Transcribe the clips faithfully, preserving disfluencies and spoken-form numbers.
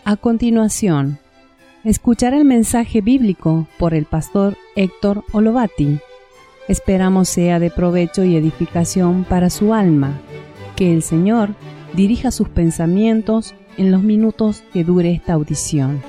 A continuación, escuchar el mensaje bíblico por el pastor Héctor Olovati. Esperamos sea de provecho y edificación para su alma. Que el Señor dirija sus pensamientos en los minutos que dure esta audición.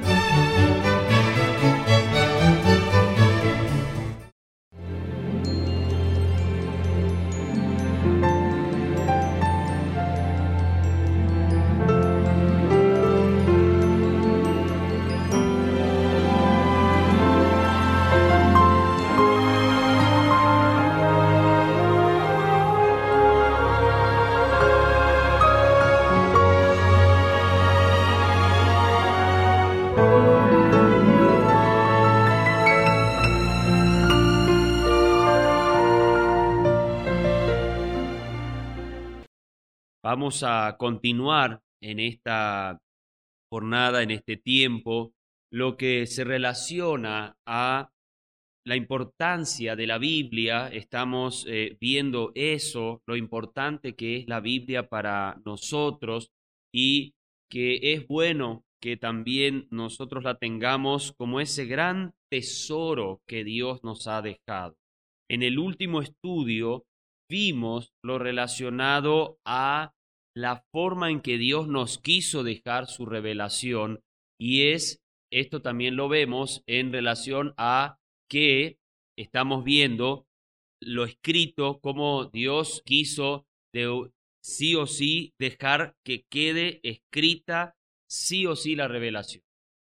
Vamos a continuar en esta jornada, en este tiempo, lo que se relaciona a la importancia de la Biblia. Estamos eh, viendo eso, lo importante que es la Biblia para nosotros y que es bueno que también nosotros la tengamos como ese gran tesoro que Dios nos ha dejado. En el último estudio vimos lo relacionado a la forma en que Dios nos quiso dejar su revelación, y es, esto también lo vemos en relación a que estamos viendo lo escrito, cómo Dios quiso de, sí o sí dejar que quede escrita sí o sí la revelación.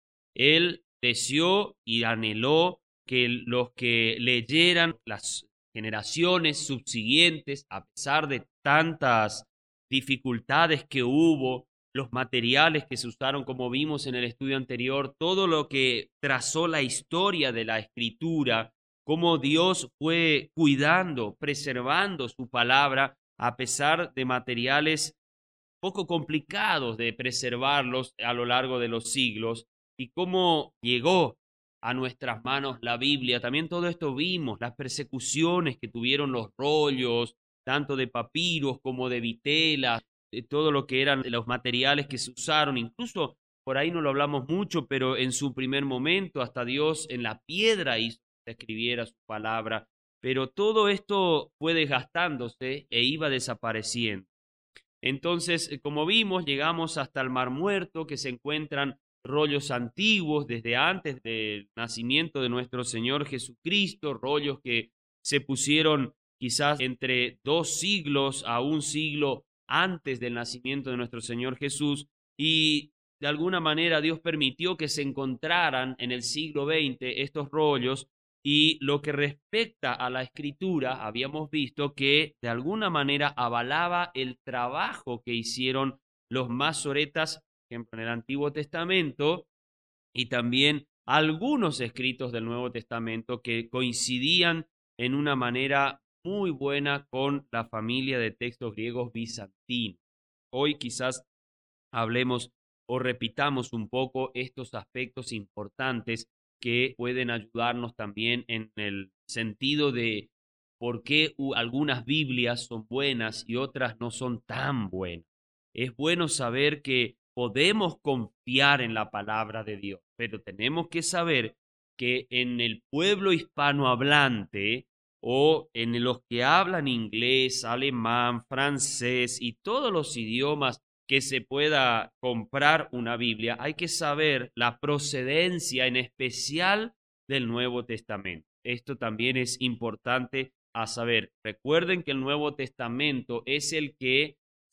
Él deseó y anheló que los que leyeran, las generaciones subsiguientes, a pesar de tantas dificultades que hubo, los materiales que se usaron, como vimos en el estudio anterior, todo lo que trazó la historia de la Escritura, cómo Dios fue cuidando, preservando su palabra, a pesar de materiales poco complicados de preservarlos a lo largo de los siglos, y cómo llegó a nuestras manos la Biblia. También todo esto vimos, las persecuciones que tuvieron los rollos, tanto de papiros como de vitelas, de todo lo que eran los materiales que se usaron. Incluso por ahí no lo hablamos mucho, pero en su primer momento hasta Dios en la piedra hizo que se escribiera su palabra. Pero todo esto fue desgastándose e iba desapareciendo. Entonces, como vimos, llegamos hasta el Mar Muerto, que se encuentran rollos antiguos desde antes del nacimiento de nuestro Señor Jesucristo, rollos que se pusieron quizás entre dos siglos a un siglo antes del nacimiento de nuestro Señor Jesús, y de alguna manera Dios permitió que se encontraran en el siglo veinte estos rollos. Y lo que respecta a la escritura, habíamos visto que de alguna manera avalaba el trabajo que hicieron los masoretas, por ejemplo, en el Antiguo Testamento, y también algunos escritos del Nuevo Testamento que coincidían en una manera muy buena con la familia de textos griegos bizantinos. Hoy quizás hablemos o repitamos un poco estos aspectos importantes que pueden ayudarnos también en el sentido de por qué algunas Biblias son buenas y otras no son tan buenas. Es bueno saber que podemos confiar en la palabra de Dios, pero tenemos que saber que en el pueblo hispanohablante o en los que hablan inglés, alemán, francés y todos los idiomas que se pueda comprar una Biblia, hay que saber la procedencia en especial del Nuevo Testamento. Esto también es importante a saber. Recuerden que el Nuevo Testamento es el que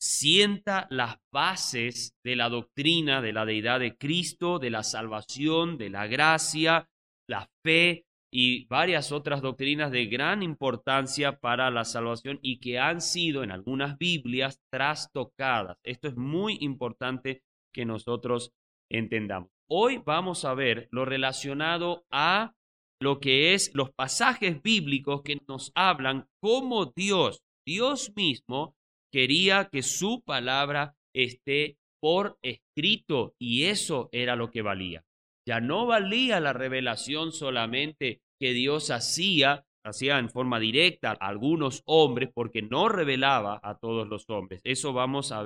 sienta las bases de la doctrina de la deidad de Cristo, de la salvación, de la gracia, la fe y varias otras doctrinas de gran importancia para la salvación y que han sido en algunas Biblias trastocadas. Esto es muy importante que nosotros entendamos. Hoy vamos a ver lo relacionado a lo que es los pasajes bíblicos que nos hablan cómo Dios, Dios mismo, quería que su palabra esté por escrito, y eso era lo que valía. Ya no valía la revelación solamente que Dios hacía, hacía en forma directa a algunos hombres, porque no revelaba a todos los hombres. Eso vamos a ver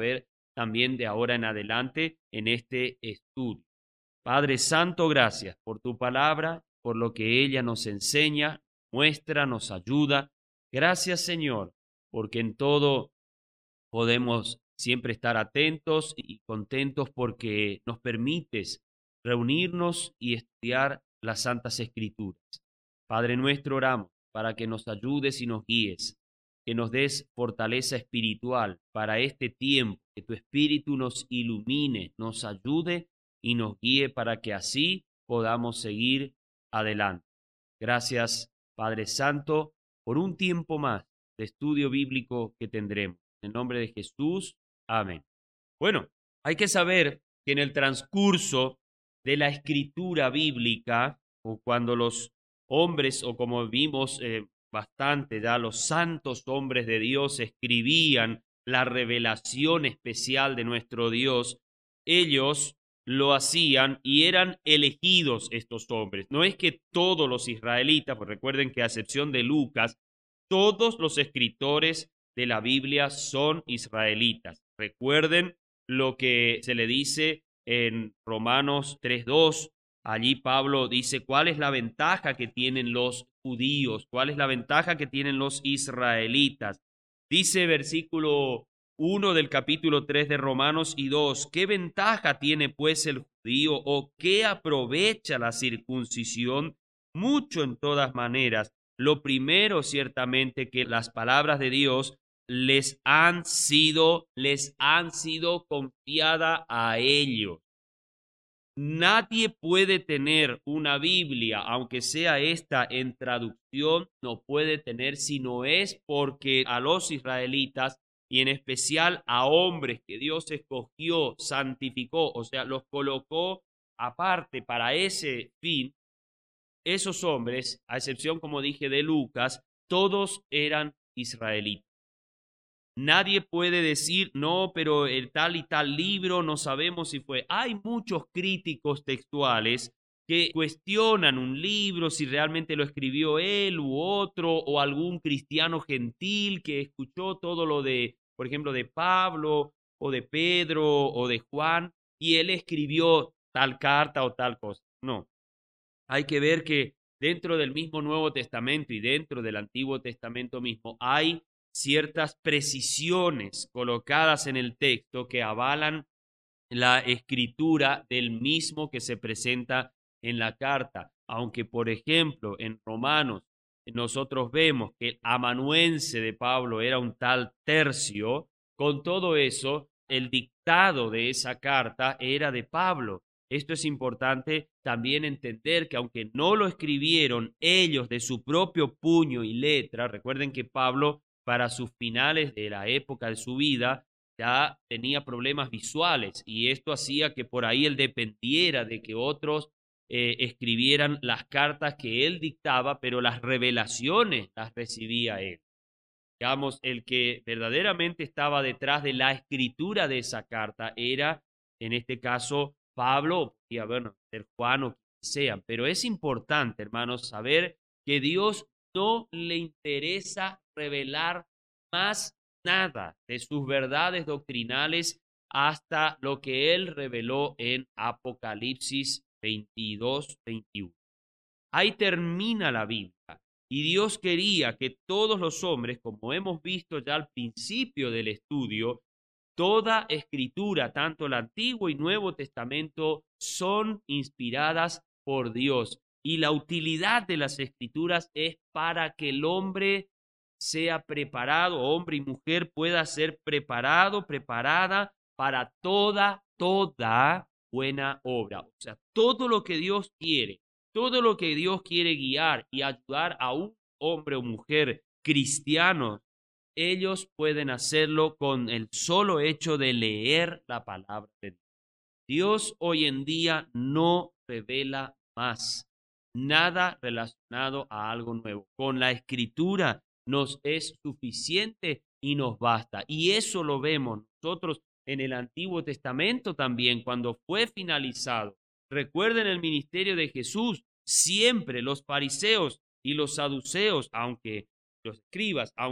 también de ahora en adelante en este estudio. Padre Santo, gracias por tu palabra, por lo que ella nos enseña, muestra, nos ayuda. Gracias, Señor, porque en todo podemos siempre estar atentos y contentos porque nos permites reunirnos y estudiar las Santas Escrituras. Padre nuestro, oramos para que nos ayudes y nos guíes, que nos des fortaleza espiritual para este tiempo, que tu Espíritu nos ilumine, nos ayude y nos guíe para que así podamos seguir adelante. Gracias, Padre Santo, por un tiempo más de estudio bíblico que tendremos. En el nombre de Jesús, amén. Bueno, hay que saber que en el transcurso de la escritura bíblica, o cuando los hombres, o como vimos eh, bastante ya, los santos hombres de Dios escribían la revelación especial de nuestro Dios, ellos lo hacían y eran elegidos estos hombres. No es que todos los israelitas, pues recuerden que a excepción de Lucas, todos los escritores de la Biblia son israelitas. Recuerden lo que se le dice en Romanos tres dos. Allí Pablo dice cuál es la ventaja que tienen los judíos, cuál es la ventaja que tienen los israelitas. Dice versículo uno del capítulo tres de Romanos y dos, ¿qué ventaja tiene pues el judío o qué aprovecha la circuncisión? Mucho en todas maneras. Lo primero, ciertamente, que las palabras de Dios les han sido, les han sido confiadas a ellos. Nadie puede tener una Biblia, aunque sea esta en traducción, no puede tener si no es porque a los israelitas y en especial a hombres que Dios escogió, santificó, o sea, los colocó aparte para ese fin. Esos hombres, a excepción, como dije, de Lucas, todos eran israelitas. Nadie puede decir, no, pero el tal y tal libro no sabemos si fue. Hay muchos críticos textuales que cuestionan un libro, si realmente lo escribió él u otro, o algún cristiano gentil que escuchó todo lo de, por ejemplo, de Pablo, o de Pedro, o de Juan, y él escribió tal carta o tal cosa. No. Hay que ver que dentro del mismo Nuevo Testamento y dentro del Antiguo Testamento mismo hay ciertas precisiones colocadas en el texto que avalan la escritura del mismo que se presenta en la carta. Aunque, por ejemplo, en Romanos nosotros vemos que el amanuense de Pablo era un tal Tercio, con todo eso, el dictado de esa carta era de Pablo. Esto es importante también entender que aunque no lo escribieron ellos de su propio puño y letra, recuerden que Pablo para sus finales de la época de su vida ya tenía problemas visuales y esto hacía que por ahí él dependiera de que otros eh, escribieran las cartas que él dictaba, pero las revelaciones las recibía él. Digamos, el que verdaderamente estaba detrás de la escritura de esa carta era, en este caso, Pablo, y a ver, ser Juan o quien sean, pero es importante, hermanos, saber que Dios no le interesa revelar más nada de sus verdades doctrinales hasta lo que él reveló en Apocalipsis veintidós, veintiuno. Ahí termina la Biblia. Y Dios quería que todos los hombres, como hemos visto ya al principio del estudio, toda escritura, tanto el Antiguo y Nuevo Testamento, son inspiradas por Dios. Y la utilidad de las escrituras es para que el hombre sea preparado, hombre y mujer pueda ser preparado, preparada para toda, toda buena obra. O sea, todo lo que Dios quiere, todo lo que Dios quiere guiar y ayudar a un hombre o mujer cristiano, ellos pueden hacerlo con el solo hecho de leer la palabra de Dios. Dios hoy en día no revela más nada relacionado a algo nuevo. Con la escritura nos es suficiente y nos basta. Y eso lo vemos nosotros en el Antiguo Testamento también, cuando fue finalizado. Recuerden el ministerio de Jesús, siempre los fariseos y los saduceos, aunque los escribas, aunque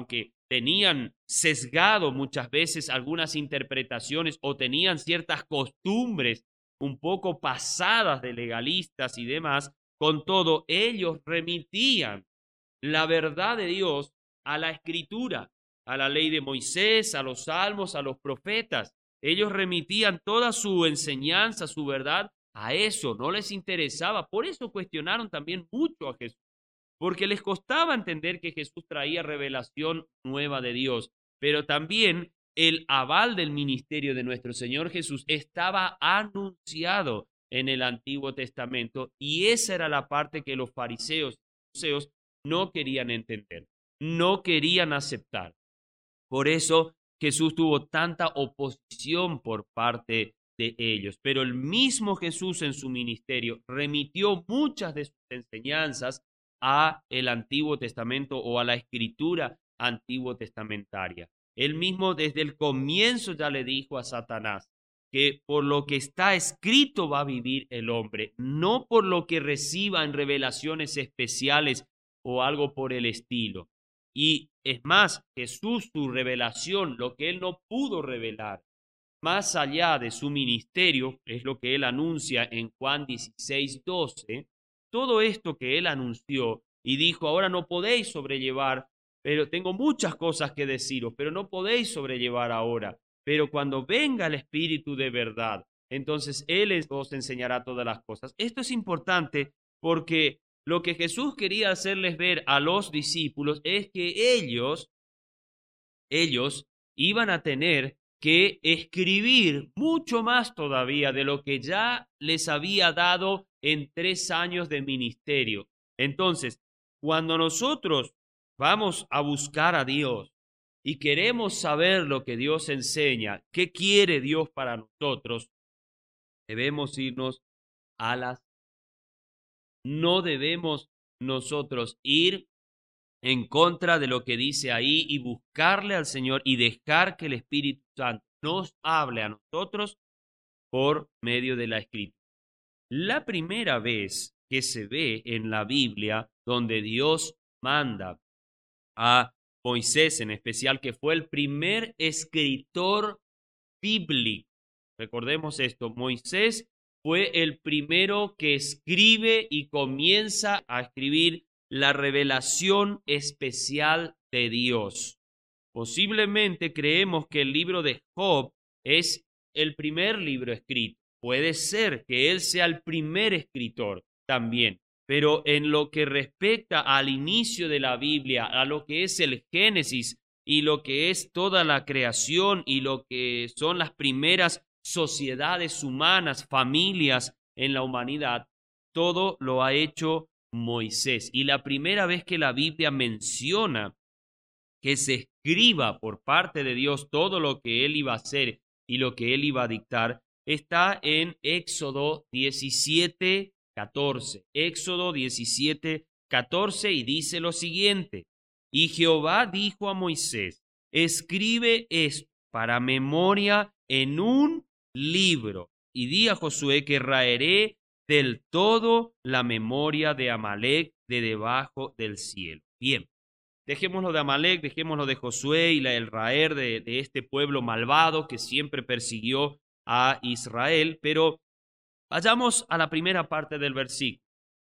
tenían sesgado muchas veces algunas interpretaciones o tenían ciertas costumbres un poco pasadas de legalistas y demás, con todo ellos remitían la verdad de Dios a la Escritura, a la ley de Moisés, a los salmos, a los profetas. Ellos remitían toda su enseñanza, su verdad a eso, no les interesaba. Por eso cuestionaron también mucho a Jesús, porque les costaba entender que Jesús traía revelación nueva de Dios, pero también el aval del ministerio de nuestro Señor Jesús estaba anunciado en el Antiguo Testamento, y esa era la parte que los fariseos y saduceos no querían entender, no querían aceptar. Por eso Jesús tuvo tanta oposición por parte de ellos, pero el mismo Jesús en su ministerio remitió muchas de sus enseñanzas a el Antiguo Testamento o a la escritura antiguo testamentaria. Él mismo desde el comienzo ya le dijo a Satanás que por lo que está escrito va a vivir el hombre, no por lo que reciba en revelaciones especiales o algo por el estilo. Y es más, Jesús, su revelación, lo que él no pudo revelar, más allá de su ministerio, es lo que él anuncia en Juan dieciséis, doce, todo esto que él anunció y dijo, ahora no podéis sobrellevar, pero tengo muchas cosas que deciros, pero no podéis sobrellevar ahora. Pero cuando venga el Espíritu de verdad, entonces Él os enseñará todas las cosas. Esto es importante porque lo que Jesús quería hacerles ver a los discípulos es que ellos, ellos iban a tener que escribir mucho más todavía de lo que ya les había dado en tres años de ministerio. Entonces, cuando nosotros vamos a buscar a Dios y queremos saber lo que Dios enseña, qué quiere Dios para nosotros, debemos irnos a las... No debemos nosotros ir en contra de lo que dice ahí y buscarle al Señor y dejar que el Espíritu Santo nos hable a nosotros por medio de la Escritura. La primera vez que se ve en la Biblia donde Dios manda a Moisés en especial, que fue el primer escritor bíblico. Recordemos esto, Moisés fue el primero que escribe y comienza a escribir la revelación especial de Dios. Posiblemente creemos que el libro de Job es el primer libro escrito. Puede ser que él sea el primer escritor también, pero en lo que respecta al inicio de la Biblia, a lo que es el Génesis y lo que es toda la creación y lo que son las primeras sociedades humanas, familias en la humanidad, todo lo ha hecho Moisés. Y la primera vez que la Biblia menciona que se escriba por parte de Dios todo lo que él iba a hacer y lo que él iba a dictar, está en Éxodo diecisiete, catorce. Éxodo diecisiete, catorce, y dice lo siguiente: y Jehová dijo a Moisés, escribe esto para memoria en un libro, y di a Josué que raeré del todo la memoria de Amalec de debajo del cielo. Bien, dejémoslo de Amalec, dejémoslo de Josué y la, el raer de, de este pueblo malvado que siempre persiguió a Israel, pero vayamos a la primera parte del versículo.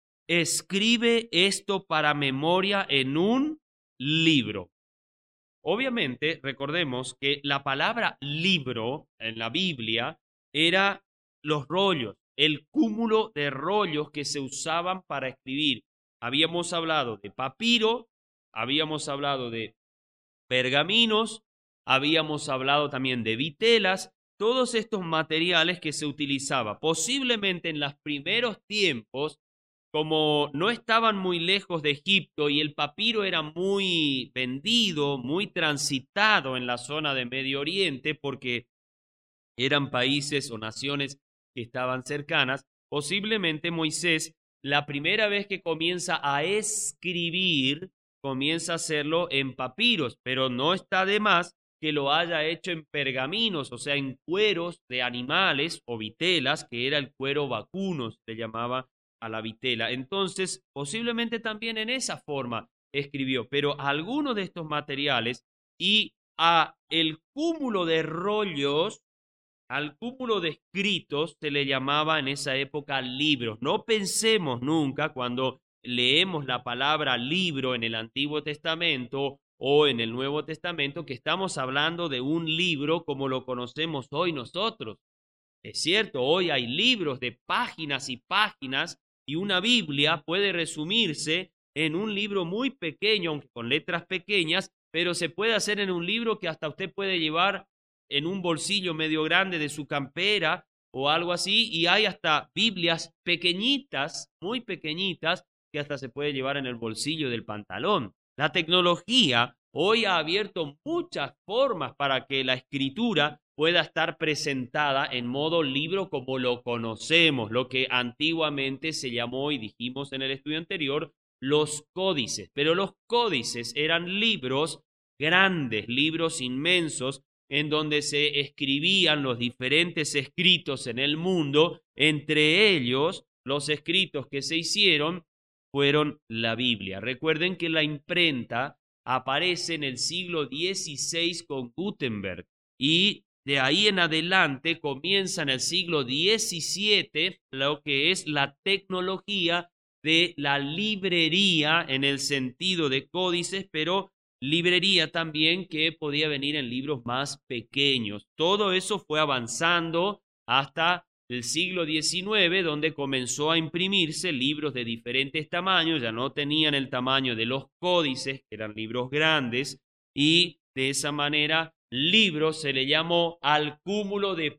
Escribe esto para memoria en un libro. Obviamente, recordemos que la palabra libro en la Biblia era los rollos, el cúmulo de rollos que se usaban para escribir. Habíamos hablado de papiro, habíamos hablado de pergaminos, habíamos hablado también de vitelas, todos estos materiales que se utilizaban posiblemente en los primeros tiempos, como no estaban muy lejos de Egipto y el papiro era muy vendido, muy transitado en la zona de Medio Oriente porque eran países o naciones que estaban cercanas, posiblemente Moisés, la primera vez que comienza a escribir, comienza a hacerlo en papiros, pero no está de más que lo haya hecho en pergaminos, o sea, en cueros de animales o vitelas, que era el cuero vacuno, se llamaba a la vitela. Entonces, posiblemente también en esa forma escribió, pero algunos de estos materiales y a el cúmulo de rollos, al cúmulo de escritos se le llamaba en esa época libros. No pensemos nunca cuando leemos la palabra libro en el Antiguo Testamento o en el Nuevo Testamento que estamos hablando de un libro como lo conocemos hoy nosotros. Es cierto, hoy hay libros de páginas y páginas y una Biblia puede resumirse en un libro muy pequeño, aunque con letras pequeñas, pero se puede hacer en un libro que hasta usted puede llevar en un bolsillo medio grande de su campera o algo así, y hay hasta Biblias pequeñitas, muy pequeñitas, que hasta se puede llevar en el bolsillo del pantalón. La tecnología hoy ha abierto muchas formas para que la escritura pueda estar presentada en modo libro como lo conocemos, lo que antiguamente se llamó, y dijimos en el estudio anterior, los códices. Pero los códices eran libros grandes, libros inmensos, en donde se escribían los diferentes escritos en el mundo. Entre ellos, los escritos que se hicieron fueron la Biblia. Recuerden que la imprenta aparece en el siglo dieciséis con Gutenberg y de ahí en adelante comienza en el siglo diecisiete lo que es la tecnología de la librería en el sentido de códices, pero librería también que podía venir en libros más pequeños. Todo eso fue avanzando hasta el siglo diecinueve, donde comenzó a imprimirse libros de diferentes tamaños. Ya no tenían el tamaño de los códices, que eran libros grandes, y de esa manera libro se le llamó al cúmulo de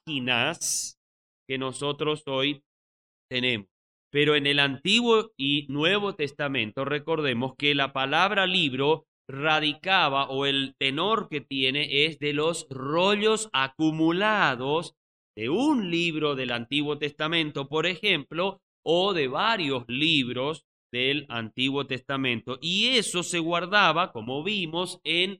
páginas que nosotros hoy tenemos. Pero en el Antiguo y Nuevo Testamento recordemos que la palabra libro radicaba, o el tenor que tiene es de los rollos acumulados de un libro del Antiguo Testamento, por ejemplo, o de varios libros del Antiguo Testamento. Y eso se guardaba, como vimos, en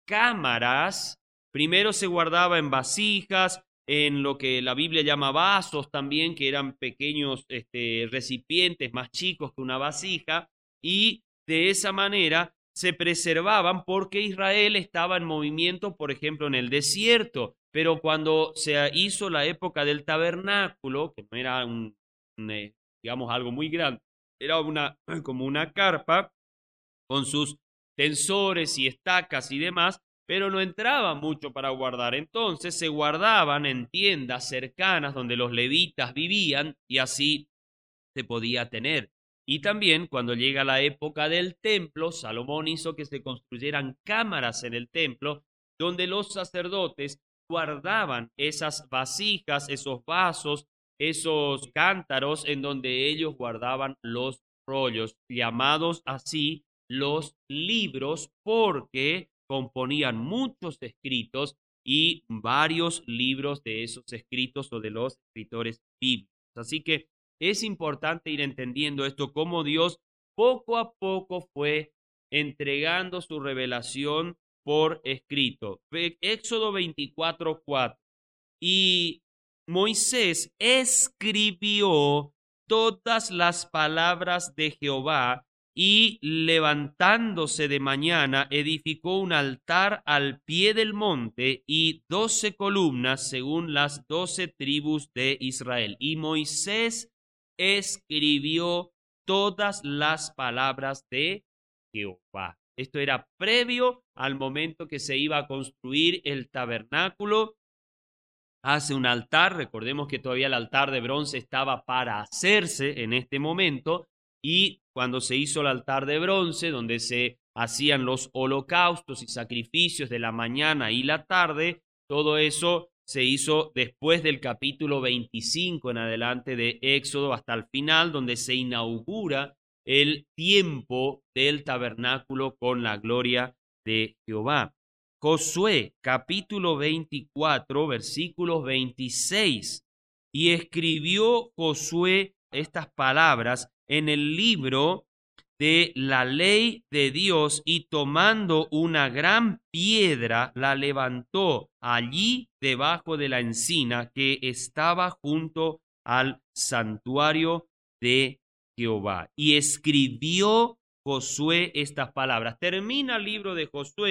cámaras. Primero se guardaba en vasijas, en lo que la Biblia llama vasos también, que eran pequeños este, recipientes más chicos que una vasija, y de esa manera se preservaban porque Israel estaba en movimiento, por ejemplo, en el desierto. Pero cuando se hizo la época del tabernáculo, que no era un, un digamos, algo muy grande, era una, como una carpa con sus tensores y estacas y demás, pero no entraba mucho para guardar. Entonces se guardaban en tiendas cercanas donde los levitas vivían y así se podía tener. Y también cuando llega la época del templo, Salomón hizo que se construyeran cámaras en el templo donde los sacerdotes guardaban esas vasijas, esos vasos, esos cántaros en donde ellos guardaban los rollos, llamados así los libros, porque componían muchos escritos y varios libros de esos escritos o de los escritores bíblicos. Así que es importante ir entendiendo esto, cómo Dios poco a poco fue entregando su revelación por escrito. Éxodo veinticuatro, cuatro. Y Moisés escribió todas las palabras de Jehová, y levantándose de mañana edificó un altar al pie del monte y doce columnas según las doce tribus de Israel. Y Moisés escribió todas las palabras de Jehová. Esto era previo al momento que se iba a construir el tabernáculo. Hace un altar, recordemos que todavía el altar de bronce estaba para hacerse en este momento, y cuando se hizo el altar de bronce, donde se hacían los holocaustos y sacrificios de la mañana y la tarde, todo eso se hizo después del capítulo veinticinco en adelante de Éxodo hasta el final, donde se inaugura el tiempo del tabernáculo con la gloria de Jehová. Josué, capítulo veinticuatro, versículos veintiséis. Y escribió Josué estas palabras en el libro de la ley de Dios, y tomando una gran piedra la levantó allí debajo de la encina que estaba junto al santuario de Jehová. Y escribió Josué estas palabras. Termina el libro de Josué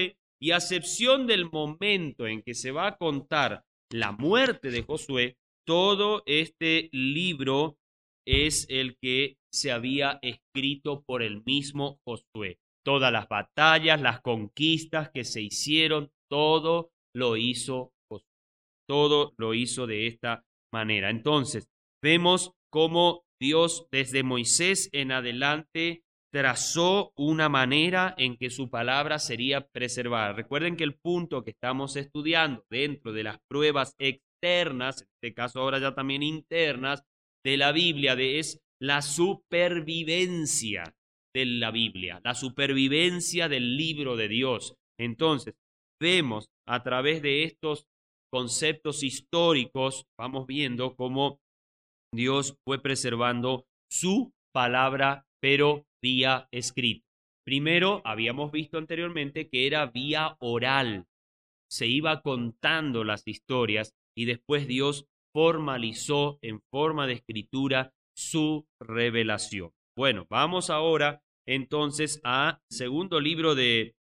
y a excepción del momento en que se va a contar la muerte de Josué, todo este libro es el que se había escrito por el mismo Josué. Todas las batallas, las conquistas que se hicieron, todo lo hizo Josué. Todo lo hizo de esta manera. Entonces, vemos cómo Dios desde Moisés en adelante trazó una manera en que su palabra sería preservada. Recuerden que el punto que estamos estudiando dentro de las pruebas externas, en este caso ahora ya también internas, de la Biblia, de, es la supervivencia de la Biblia, la supervivencia del libro de Dios. Entonces, vemos a través de estos conceptos históricos, vamos viendo cómo Dios fue preservando su palabra, pero vía escrito. Primero, habíamos visto anteriormente que era vía oral. Se iba contando las historias y después Dios formalizó en forma de escritura su revelación. Bueno, vamos ahora entonces a segundo libro de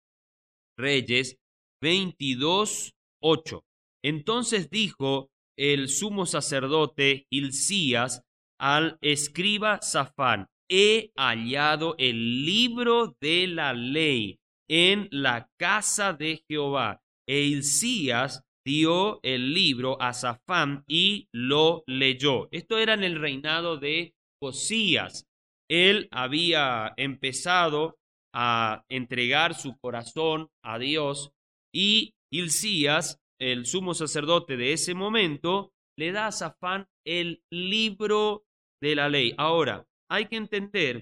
Reyes veintidós, ocho. Entonces dijo el sumo sacerdote Hilcías al escriba Safán: he hallado el libro de la ley en la casa de Jehová. E Hilcías dio el libro a Safán y lo leyó. Esto era en el reinado de Josías. Él había empezado a entregar su corazón a Dios y Hilcías, el sumo sacerdote de ese momento, le da a Safán el libro de la ley. Ahora, hay que entender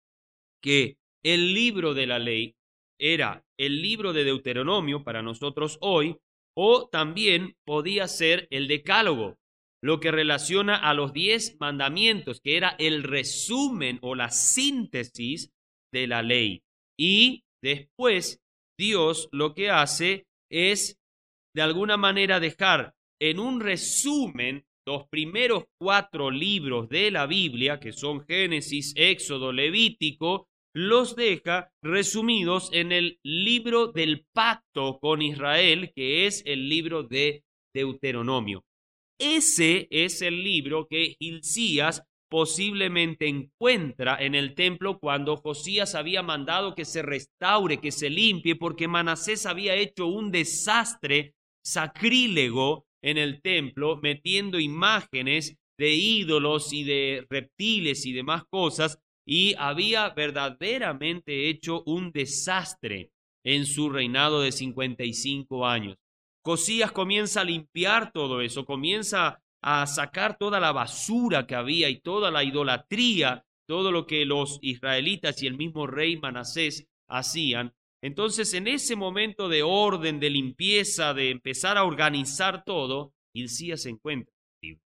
que el libro de la ley era el libro de Deuteronomio para nosotros hoy, o también podía ser el Decálogo, lo que relaciona a los diez mandamientos, que era el resumen o la síntesis de la ley. Y después Dios lo que hace es de alguna manera dejar en un resumen los primeros cuatro libros de la Biblia, que son Génesis, Éxodo, Levítico, los deja resumidos en el libro del pacto con Israel, que es el libro de Deuteronomio. Ese es el libro que Hilcías posiblemente encuentra en el templo cuando Josías había mandado que se restaure, que se limpie, porque Manasés había hecho un desastre sacrílego en el templo, metiendo imágenes de ídolos y de reptiles y demás cosas, y había verdaderamente hecho un desastre en su reinado de cincuenta y cinco años. Josías comienza a limpiar todo eso, comienza a sacar toda la basura que había y toda la idolatría, todo lo que los israelitas y el mismo rey Manasés hacían. Entonces, en ese momento de orden, de limpieza, de empezar a organizar todo, Hilcías se encuentra.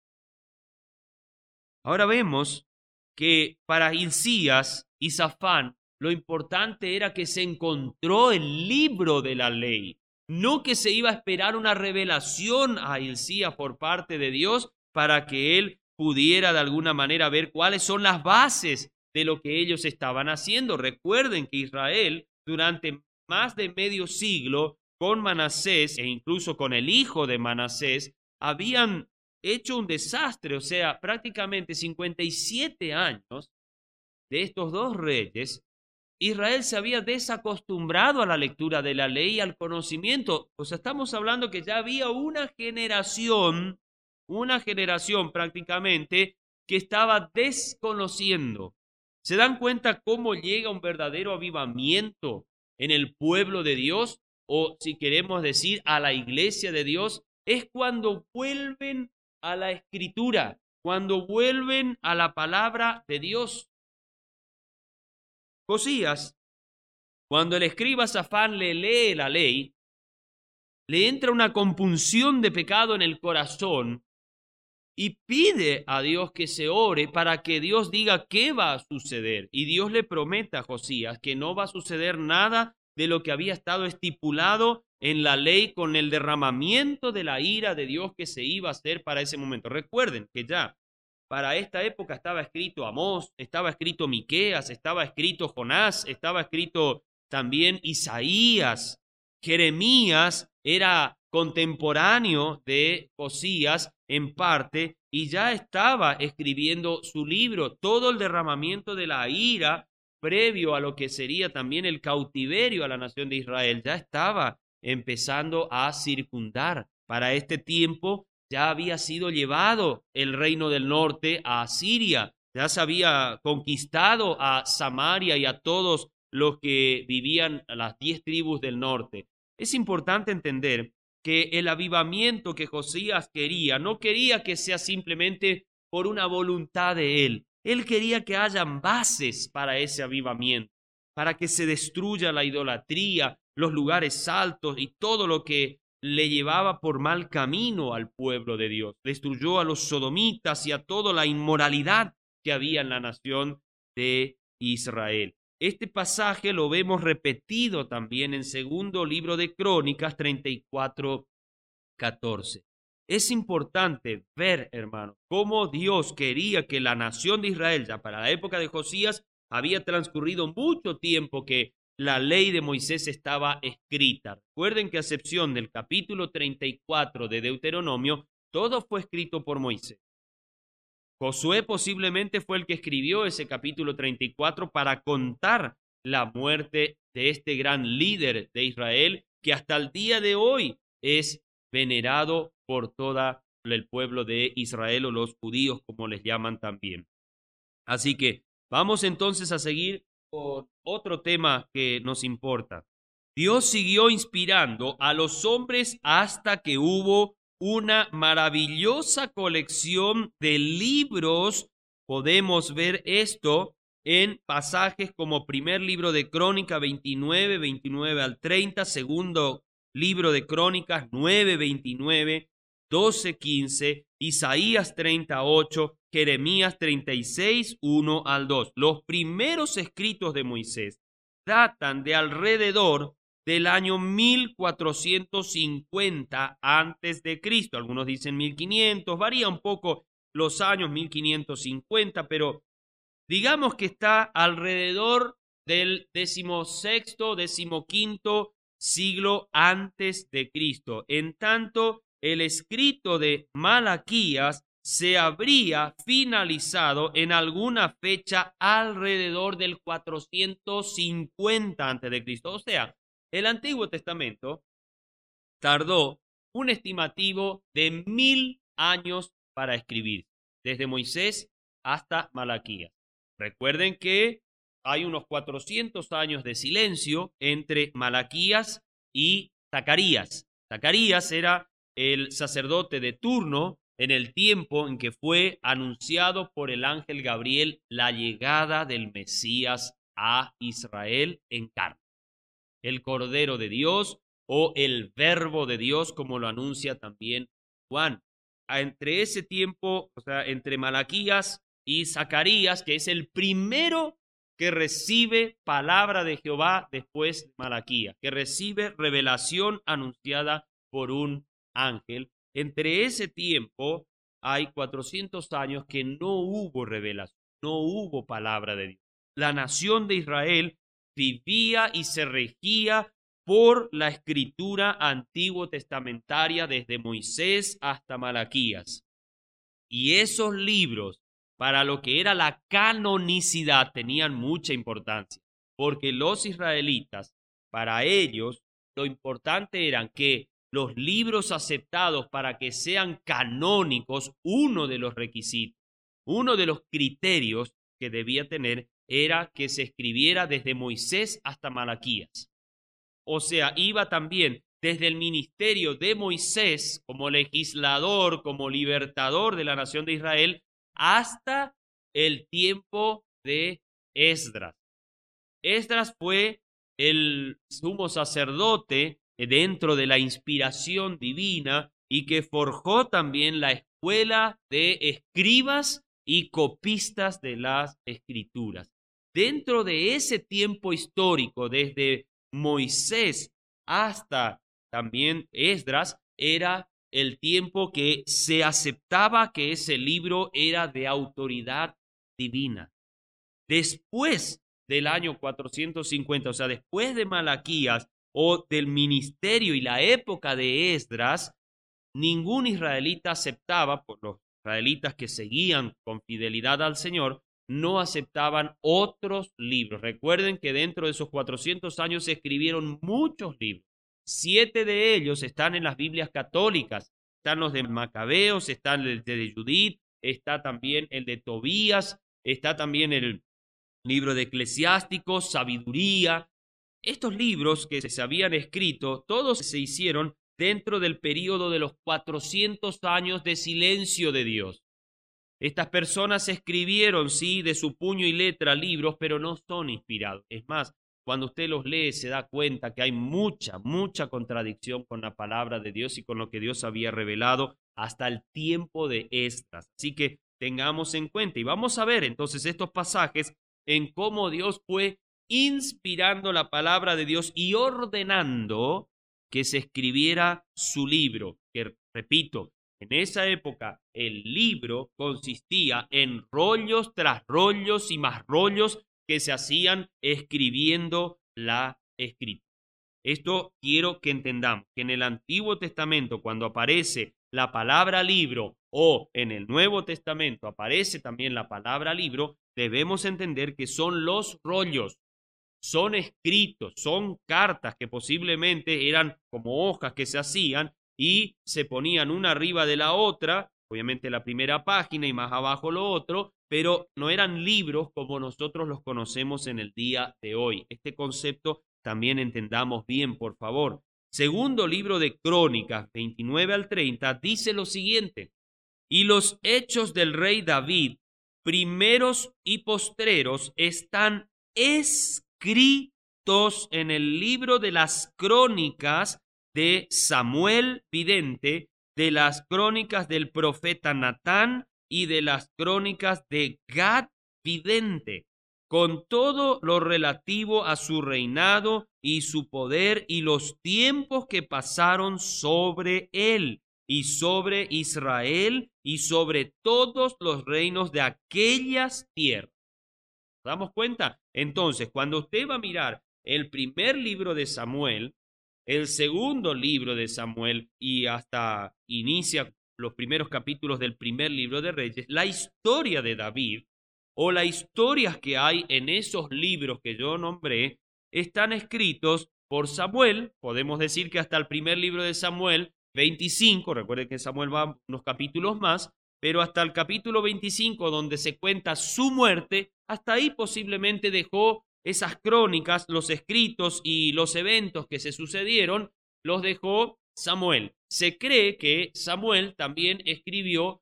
Ahora vemos que para Hilcías y Safán lo importante era que se encontró el libro de la ley, no que se iba a esperar una revelación a Hilcías por parte de Dios para que él pudiera de alguna manera ver cuáles son las bases de lo que ellos estaban haciendo. Recuerden que Israel durante más de medio siglo con Manasés e incluso con el hijo de Manasés habían hecho un desastre, o sea, prácticamente cincuenta y siete años de estos dos reyes. Israel se había desacostumbrado a la lectura de la ley y al conocimiento. O sea, estamos hablando que ya había una generación, una generación prácticamente que estaba desconociendo. ¿Se dan cuenta cómo llega un verdadero avivamiento en el pueblo de Dios? O si queremos decir a la iglesia de Dios, es cuando vuelven a la escritura, cuando vuelven a la palabra de Dios. Josías, cuando el escriba Safán le lee la ley, le entra una compunción de pecado en el corazón y pide a Dios que se ore para que Dios diga qué va a suceder. Y Dios le promete a Josías que no va a suceder nada de lo que había estado estipulado en la ley con el derramamiento de la ira de Dios que se iba a hacer para ese momento. Recuerden que ya para esta época estaba escrito Amós, estaba escrito Miqueas, estaba escrito Jonás, estaba escrito también Isaías. Jeremías era contemporáneo de Josías en parte y ya estaba escribiendo su libro. Todo el derramamiento de la ira previo a lo que sería también el cautiverio a la nación de Israel ya estaba empezando a circundar. Para este tiempo ya había sido llevado el reino del norte a Asiria, ya se había conquistado a Samaria y a todos los que vivían a las diez tribus del norte. Es importante entender que el avivamiento que Josías quería, no quería que sea simplemente por una voluntad de él. Él quería que hayan bases para ese avivamiento, para que se destruya la idolatría, los lugares altos y todo lo que le llevaba por mal camino al pueblo de Dios. Destruyó a los sodomitas y a toda la inmoralidad que había en la nación de Israel. Este pasaje lo vemos repetido también en segundo libro de Crónicas treinta y cuatro, catorce. Es importante ver, hermano, cómo Dios quería que la nación de Israel, ya para la época de Josías, había transcurrido mucho tiempo que la ley de Moisés estaba escrita. Recuerden que a excepción del capítulo treinta y cuatro de Deuteronomio, todo fue escrito por Moisés. Josué posiblemente fue el que escribió ese capítulo treinta y cuatro para contar la muerte de este gran líder de Israel que hasta el día de hoy es venerado por todo el pueblo de Israel o los judíos como les llaman también. Así que vamos entonces a seguir con otro tema que nos importa. Dios siguió inspirando a los hombres hasta que hubo una maravillosa colección de libros. Podemos ver esto en pasajes como primer libro de Crónicas veintinueve, veintinueve al treinta, segundo libro de Crónicas nueve, veintinueve, doce, quince, Isaías treinta y ocho, Jeremías treinta y seis, uno al dos. Los primeros escritos de Moisés datan de alrededor del año mil cuatrocientos cincuenta antes de Cristo. Algunos dicen mil quinientos, varía un poco los años, mil quinientos cincuenta, pero digamos que está alrededor del decimosexto, decimoquinto siglo antes de Cristo. En tanto, el escrito de Malaquías se habría finalizado en alguna fecha alrededor del cuatrocientos cincuenta antes de Cristo. O sea, el Antiguo Testamento tardó un estimativo de mil años para escribir, desde Moisés hasta Malaquías. Recuerden que hay unos cuatrocientos años de silencio entre Malaquías y Zacarías. Zacarías era el sacerdote de turno en el tiempo en que fue anunciado por el ángel Gabriel la llegada del Mesías a Israel en carne. El Cordero de Dios o el Verbo de Dios, como lo anuncia también Juan. Entre ese tiempo, o sea, entre Malaquías y Zacarías, que es el primero que recibe palabra de Jehová después de Malaquías, que recibe revelación anunciada por un ángel. Entre ese tiempo hay cuatrocientos años que no hubo revelación, no hubo palabra de Dios. La nación de Israel vivía y se regía por la escritura antiguo testamentaria desde Moisés hasta Malaquías. Y esos libros, para lo que era la canonicidad, tenían mucha importancia, porque los israelitas, para ellos, lo importante era que los libros aceptados para que sean canónicos, uno de los requisitos, uno de los criterios que debía tener era que se escribiera desde Moisés hasta Malaquías. O sea, iba también desde el ministerio de Moisés como legislador, como libertador de la nación de Israel, hasta el tiempo de Esdras. Esdras fue el sumo sacerdote dentro de la inspiración divina y que forjó también la escuela de escribas y copistas de las escrituras. Dentro de ese tiempo histórico, desde Moisés hasta también Esdras, era el tiempo que se aceptaba que ese libro era de autoridad divina. Después del año cuatrocientos cincuenta, o sea, después de Malaquías, o del ministerio y la época de Esdras, ningún israelita aceptaba, por los israelitas que seguían con fidelidad al Señor, no aceptaban otros libros. Recuerden que dentro de esos cuatrocientos años se escribieron muchos libros. Siete de ellos están en las Biblias católicas. Están los de Macabeos, está el de Judith, está también el de Tobías, está también el libro de Eclesiásticos, Sabiduría. Estos libros que se habían escrito, todos se hicieron dentro del período de los cuatrocientos años de silencio de Dios. Estas personas escribieron, sí, de su puño y letra libros, pero no son inspirados. Es más, cuando usted los lee se da cuenta que hay mucha, mucha contradicción con la palabra de Dios y con lo que Dios había revelado hasta el tiempo de Esdras. Así que tengamos en cuenta y vamos a ver entonces estos pasajes en cómo Dios fue inspirando la palabra de Dios y ordenando que se escribiera su libro, que repito, en esa época el libro consistía en rollos tras rollos y más rollos que se hacían escribiendo la escritura. Esto quiero que entendamos, que en el Antiguo Testamento cuando aparece la palabra libro o en el Nuevo Testamento aparece también la palabra libro, debemos entender que son los rollos, son escritos, son cartas que posiblemente eran como hojas que se hacían y se ponían una arriba de la otra, obviamente la primera página y más abajo lo otro, pero no eran libros como nosotros los conocemos en el día de hoy. Este concepto también entendamos bien, por favor. Segundo libro de Crónicas, veintinueve al treinta, dice lo siguiente: y los hechos del rey David, primeros y postreros, están escritos en el libro de las crónicas de Samuel vidente, de las crónicas del profeta Natán y de las crónicas de Gad vidente, con todo lo relativo a su reinado y su poder y los tiempos que pasaron sobre él y sobre Israel y sobre todos los reinos de aquellas tierras. ¿Nos damos cuenta? Entonces, cuando usted va a mirar el primer libro de Samuel, el segundo libro de Samuel y hasta inicia los primeros capítulos del primer libro de Reyes, la historia de David o las historias que hay en esos libros que yo nombré están escritos por Samuel. Podemos decir que hasta el primer libro de Samuel veinticinco, recuerden que Samuel va unos capítulos más, pero hasta el capítulo veinticinco donde se cuenta su muerte, hasta ahí posiblemente dejó esas crónicas, los escritos y los eventos que se sucedieron, los dejó Samuel. Se cree que Samuel también escribió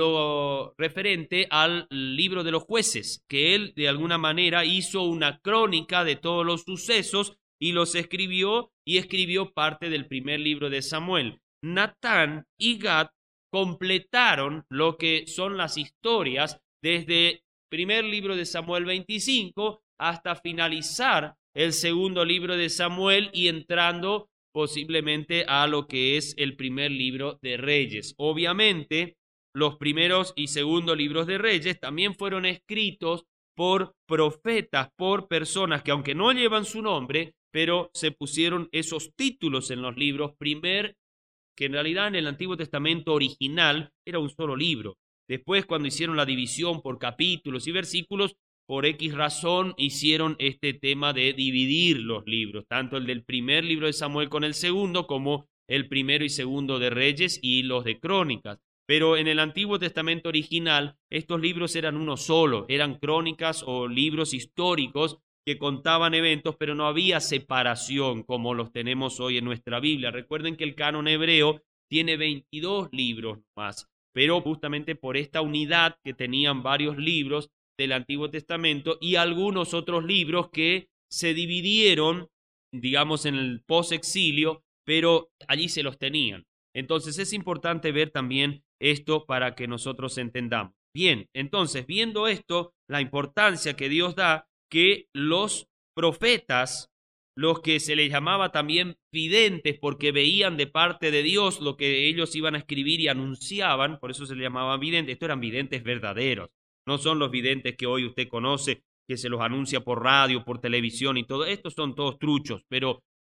lo referente al libro de los jueces, que él de alguna manera hizo una crónica de todos los sucesos y los escribió y escribió parte del primer libro de Samuel. Natán y Gad completaron lo que son las historias desde el primer libro de Samuel veinticinco hasta finalizar el segundo libro de Samuel y entrando posiblemente a lo que es el primer libro de Reyes. Obviamente, los primeros y segundo libros de Reyes también fueron escritos por profetas, por personas que aunque no llevan su nombre, pero se pusieron esos títulos en los libros, primer, que en realidad en el Antiguo Testamento original era un solo libro. Después, cuando hicieron la división por capítulos y versículos, por X razón hicieron este tema de dividir los libros, tanto el del primer libro de Samuel con el segundo, como el primero y segundo de Reyes y los de Crónicas. Pero en el Antiguo Testamento original, estos libros eran uno solo, eran crónicas o libros históricos que contaban eventos, pero no había separación como los tenemos hoy en nuestra Biblia. Recuerden que el canon hebreo tiene veintidós libros más, pero justamente por esta unidad que tenían varios libros del Antiguo Testamento y algunos otros libros que se dividieron, digamos, en el post-exilio, pero allí se los tenían. Entonces es importante ver también esto para que nosotros entendamos. Bien, entonces, viendo esto, la importancia que Dios da, que los profetas, los que se les llamaba también videntes porque veían de parte de Dios lo que ellos iban a escribir y anunciaban, por eso se les llamaba videntes, estos eran videntes verdaderos. No son los videntes que hoy usted conoce, que se los anuncia por radio, por televisión y todo. Estos son todos truchos, pero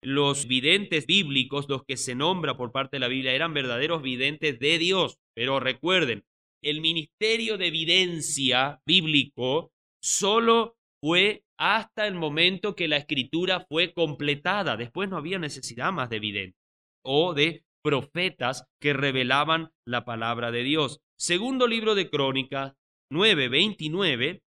los videntes bíblicos, los que se nombra por parte de la Biblia, eran verdaderos videntes de Dios. Pero recuerden, el ministerio de evidencia bíblico solo fue hasta el momento que la escritura fue completada. Después no había necesidad más de videntes o de profetas que revelaban la palabra de Dios. Segundo libro de Crónicas nueve veintinueve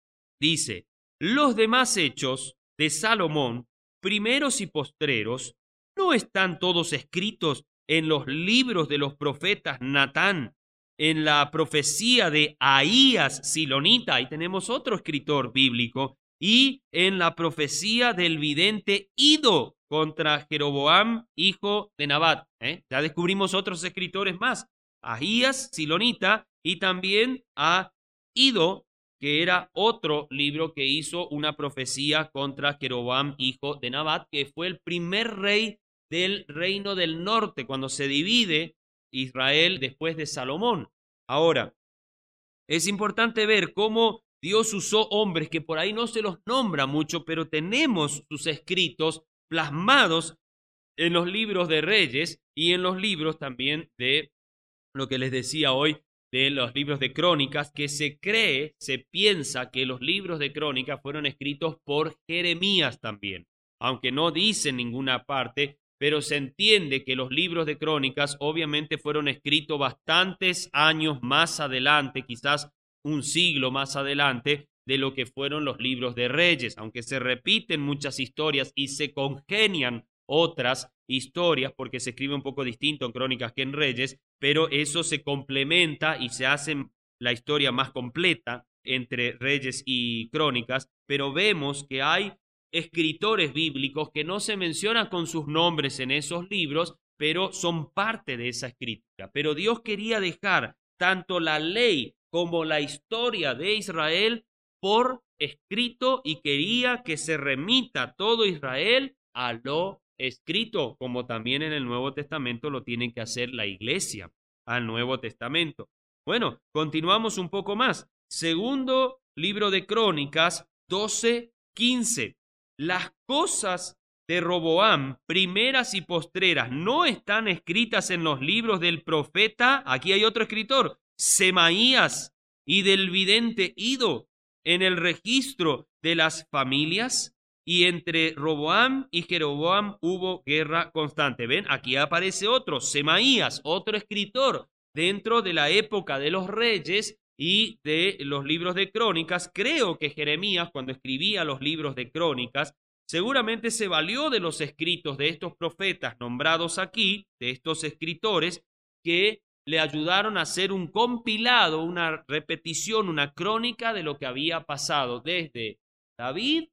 dice: los demás hechos de Salomón, primeros y postreros, ¿no están todos escritos en los libros de los profetas Natán, en la profecía de Ahías Silonita? Ahí tenemos otro escritor bíblico. Y en la profecía del vidente Ido contra Jeroboam, hijo de Nabat. ¿eh? Ya descubrimos otros escritores más: Ahías Silonita y también a Ido, que era otro libro que hizo una profecía contra Jeroboam, hijo de Nabat, que fue el primer rey del reino del norte, cuando se divide Israel después de Salomón. Ahora, es importante ver cómo Dios usó hombres que por ahí no se los nombra mucho, pero tenemos sus escritos plasmados en los libros de Reyes y en los libros también de lo que les decía hoy, de los libros de Crónicas, que se cree, se piensa que los libros de Crónicas fueron escritos por Jeremías también, aunque no dice en ninguna parte, pero se entiende que los libros de Crónicas obviamente fueron escritos bastantes años más adelante, quizás un siglo más adelante, de lo que fueron los libros de Reyes, aunque se repiten muchas historias y se congenian otras historias, porque se escribe un poco distinto en Crónicas que en Reyes, pero eso se complementa y se hace la historia más completa entre Reyes y Crónicas. Pero vemos que hay escritores bíblicos que no se mencionan con sus nombres en esos libros, pero son parte de esa escritura. Pero Dios quería dejar tanto la ley como la historia de Israel por escrito y quería que se remita todo Israel a lo escrito, como también en el Nuevo Testamento lo tiene que hacer la iglesia al Nuevo Testamento. Bueno, continuamos un poco más. Segundo libro de Crónicas doce quince. Las cosas de Roboam, primeras y postreras, no están escritas en los libros del profeta, aquí hay otro escritor, Semaías, y del vidente Ido, en el registro de las familias. Y entre Roboam y Jeroboam hubo guerra constante. ¿Ven? Aquí aparece otro, Semaías, otro escritor dentro de la época de los reyes y de los libros de Crónicas. Creo que Jeremías, cuando escribía los libros de Crónicas, seguramente se valió de los escritos de estos profetas nombrados aquí, de estos escritores, que le ayudaron a hacer un compilado, una repetición, una crónica de lo que había pasado desde David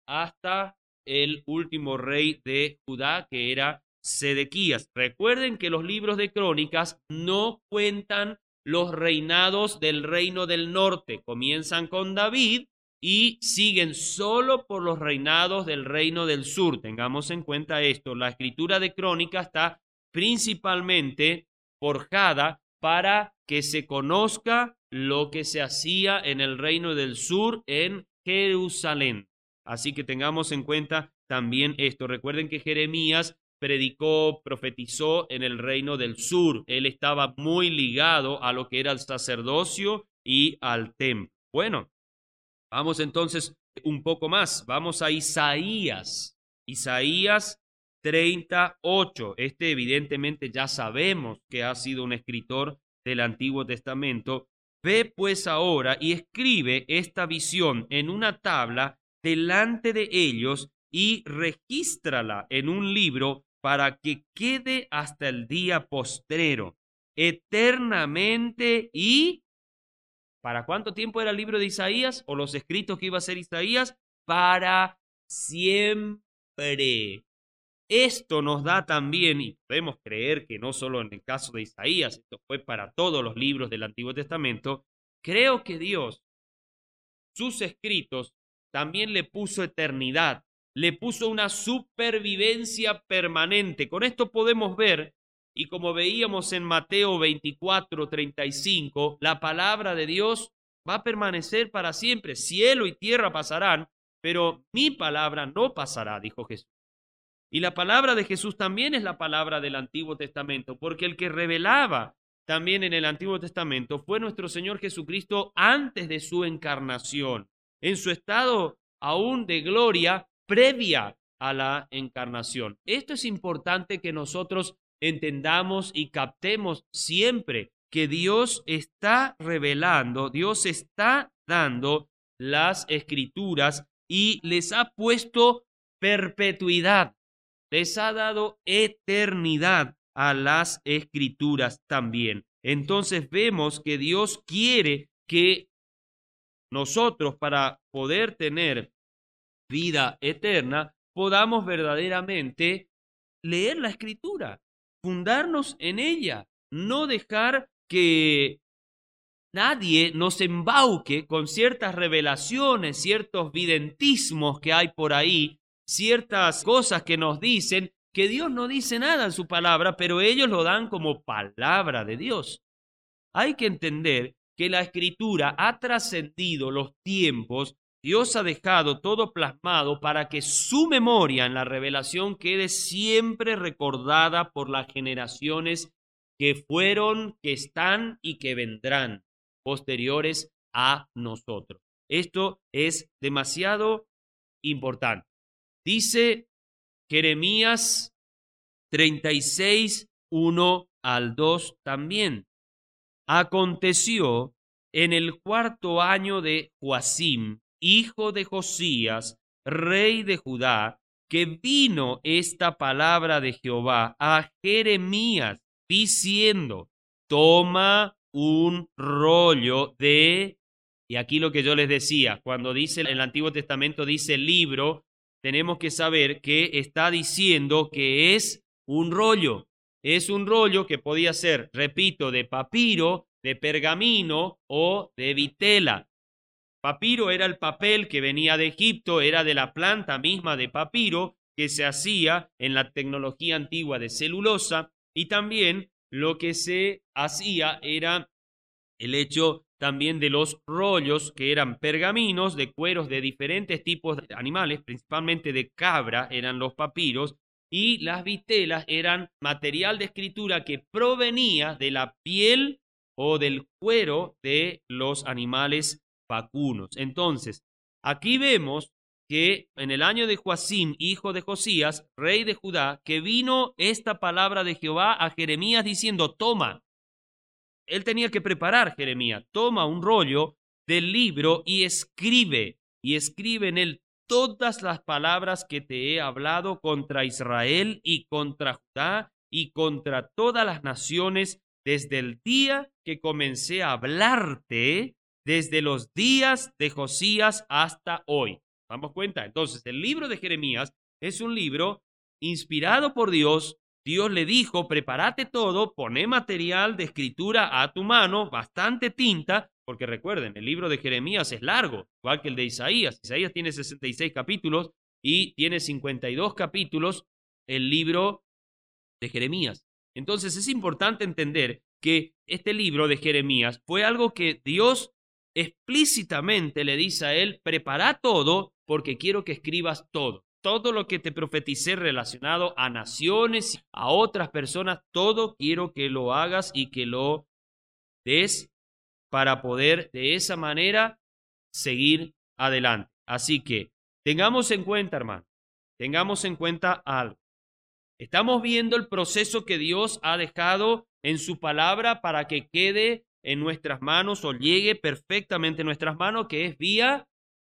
hasta el último rey de Judá, que era Sedequías. Recuerden que los libros de Crónicas no cuentan los reinados del reino del norte. Comienzan con David y siguen solo por los reinados del reino del sur. Tengamos en cuenta esto. La escritura de Crónicas está principalmente forjada para que se conozca lo que se hacía en el reino del sur en Jerusalén. Así que tengamos en cuenta también esto. Recuerden que Jeremías predicó, profetizó en el reino del sur. Él estaba muy ligado a lo que era el sacerdocio y al templo. Bueno, vamos entonces un poco más. Vamos a Isaías. Isaías treinta y ocho. Este evidentemente ya sabemos que ha sido un escritor del Antiguo Testamento. Ve pues ahora y escribe esta visión en una tabla delante de ellos y regístrala en un libro para que quede hasta el día postrero, eternamente. ¿Y para cuánto tiempo era el libro de Isaías o los escritos que iba a hacer Isaías? Para siempre. Esto nos da también, y podemos creer que no solo en el caso de Isaías, esto fue para todos los libros del Antiguo Testamento. Creo que Dios, sus escritos, también le puso eternidad, le puso una supervivencia permanente. Con esto podemos ver, y como veíamos en Mateo veinticuatro treinta y cinco, la palabra de Dios va a permanecer para siempre. Cielo y tierra pasarán, pero mi palabra no pasará, dijo Jesús. Y la palabra de Jesús también es la palabra del Antiguo Testamento, porque el que revelaba también en el Antiguo Testamento fue nuestro Señor Jesucristo antes de su encarnación, en su estado aún de gloria previa a la encarnación. Esto es importante que nosotros entendamos y captemos siempre, que Dios está revelando, Dios está dando las Escrituras y les ha puesto perpetuidad, les ha dado eternidad a las Escrituras también. Entonces vemos que Dios quiere que nosotros, para poder tener vida eterna, podamos verdaderamente leer la Escritura, fundarnos en ella, no dejar que nadie nos embauque con ciertas revelaciones, ciertos videntismos que hay por ahí, ciertas cosas que nos dicen que Dios no dice nada en su palabra, pero ellos lo dan como palabra de Dios. Hay que entender que la Escritura ha trascendido los tiempos. Dios ha dejado todo plasmado para que su memoria en la revelación quede siempre recordada por las generaciones que fueron, que están y que vendrán posteriores a nosotros. Esto es demasiado importante. Dice Jeremías treinta y seis, uno al dos también. Aconteció en el cuarto año de Joacim, hijo de Josías, rey de Judá, que vino esta palabra de Jehová a Jeremías, diciendo: toma un rollo de... Y aquí lo que yo les decía, cuando dice el Antiguo Testamento, dice libro, tenemos que saber que está diciendo que es un rollo. Es un rollo que podía ser, repito, de papiro, de pergamino o de vitela. Papiro era el papel que venía de Egipto, era de la planta misma de papiro que se hacía en la tecnología antigua de celulosa, y también lo que se hacía era el hecho también de los rollos, que eran pergaminos de cueros de diferentes tipos de animales, principalmente de cabra eran los papiros, y las vitelas eran material de escritura que provenía de la piel o del cuero de los animales vacunos. Entonces, aquí vemos que en el año de Joacim, hijo de Josías, rey de Judá, que vino esta palabra de Jehová a Jeremías diciendo: toma. Él tenía que preparar, Jeremías, toma un rollo del libro y escribe, y escribe en él todas las palabras que te he hablado contra Israel y contra Judá y contra todas las naciones desde el día que comencé a hablarte, desde los días de Josías hasta hoy. ¿Damos cuenta? Entonces, el libro de Jeremías es un libro inspirado por Dios. Dios le dijo: prepárate todo, poné material de escritura a tu mano, bastante tinta, porque recuerden, el libro de Jeremías es largo, igual que el de Isaías. Isaías tiene sesenta y seis capítulos y tiene cincuenta y dos capítulos el libro de Jeremías. Entonces es importante entender que este libro de Jeremías fue algo que Dios explícitamente le dice a él: prepara todo porque quiero que escribas todo. Todo lo que te profeticé relacionado a naciones, a otras personas, todo quiero que lo hagas y que lo des para poder de esa manera seguir adelante. Así que tengamos en cuenta, hermano, tengamos en cuenta algo. Estamos viendo el proceso que Dios ha dejado en su palabra para que quede en nuestras manos o llegue perfectamente en nuestras manos, que es vía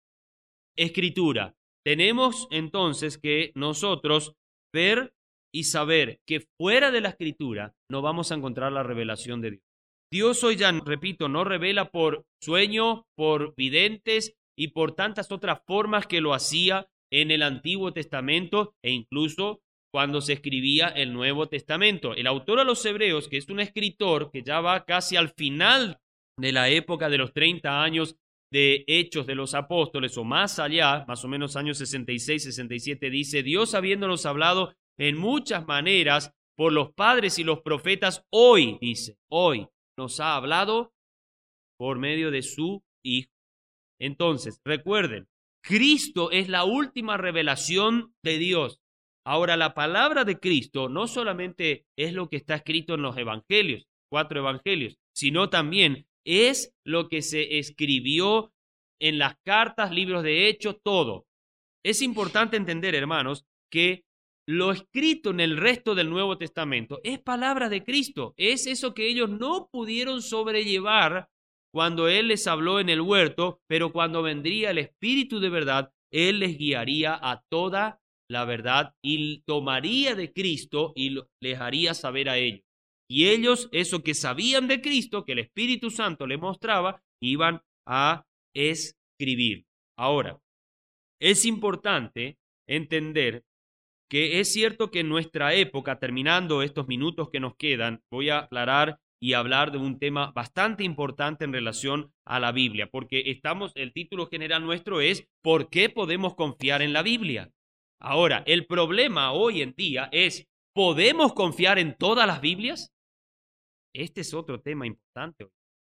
escritura. Tenemos entonces que nosotros ver y saber que fuera de la escritura no vamos a encontrar la revelación de Dios. Dios hoy ya, repito, no revela por sueño, por videntes y por tantas otras formas que lo hacía en el Antiguo Testamento e incluso cuando se escribía el Nuevo Testamento. El autor a los Hebreos, que es un escritor que ya va casi al final de la época de los treinta años de Hechos de los Apóstoles o más allá, más o menos años sesenta y seis, sesenta y siete, dice: Dios, habiéndonos hablado en muchas maneras por los padres y los profetas, hoy, dice, hoy nos ha hablado por medio de su Hijo. Entonces, recuerden, Cristo es la última revelación de Dios. Ahora, la palabra de Cristo no solamente es lo que está escrito en los evangelios, cuatro evangelios, sino también es lo que se escribió en las cartas, libros de Hechos, todo. Es importante entender, hermanos, que lo escrito en el resto del Nuevo Testamento es palabra de Cristo, es eso que ellos no pudieron sobrellevar cuando Él les habló en el huerto, pero cuando vendría el Espíritu de verdad, Él les guiaría a toda la verdad y tomaría de Cristo y les haría saber a ellos. Y ellos, eso que sabían de Cristo, que el Espíritu Santo les mostraba, iban a escribir. Ahora, es importante entender que es cierto que en nuestra época, terminando estos minutos que nos quedan, voy a aclarar y hablar de un tema bastante importante en relación a la Biblia, porque estamos, el título general nuestro es ¿por qué podemos confiar en la Biblia? Ahora, el problema hoy en día es ¿podemos confiar en todas las Biblias? Este es otro tema importante.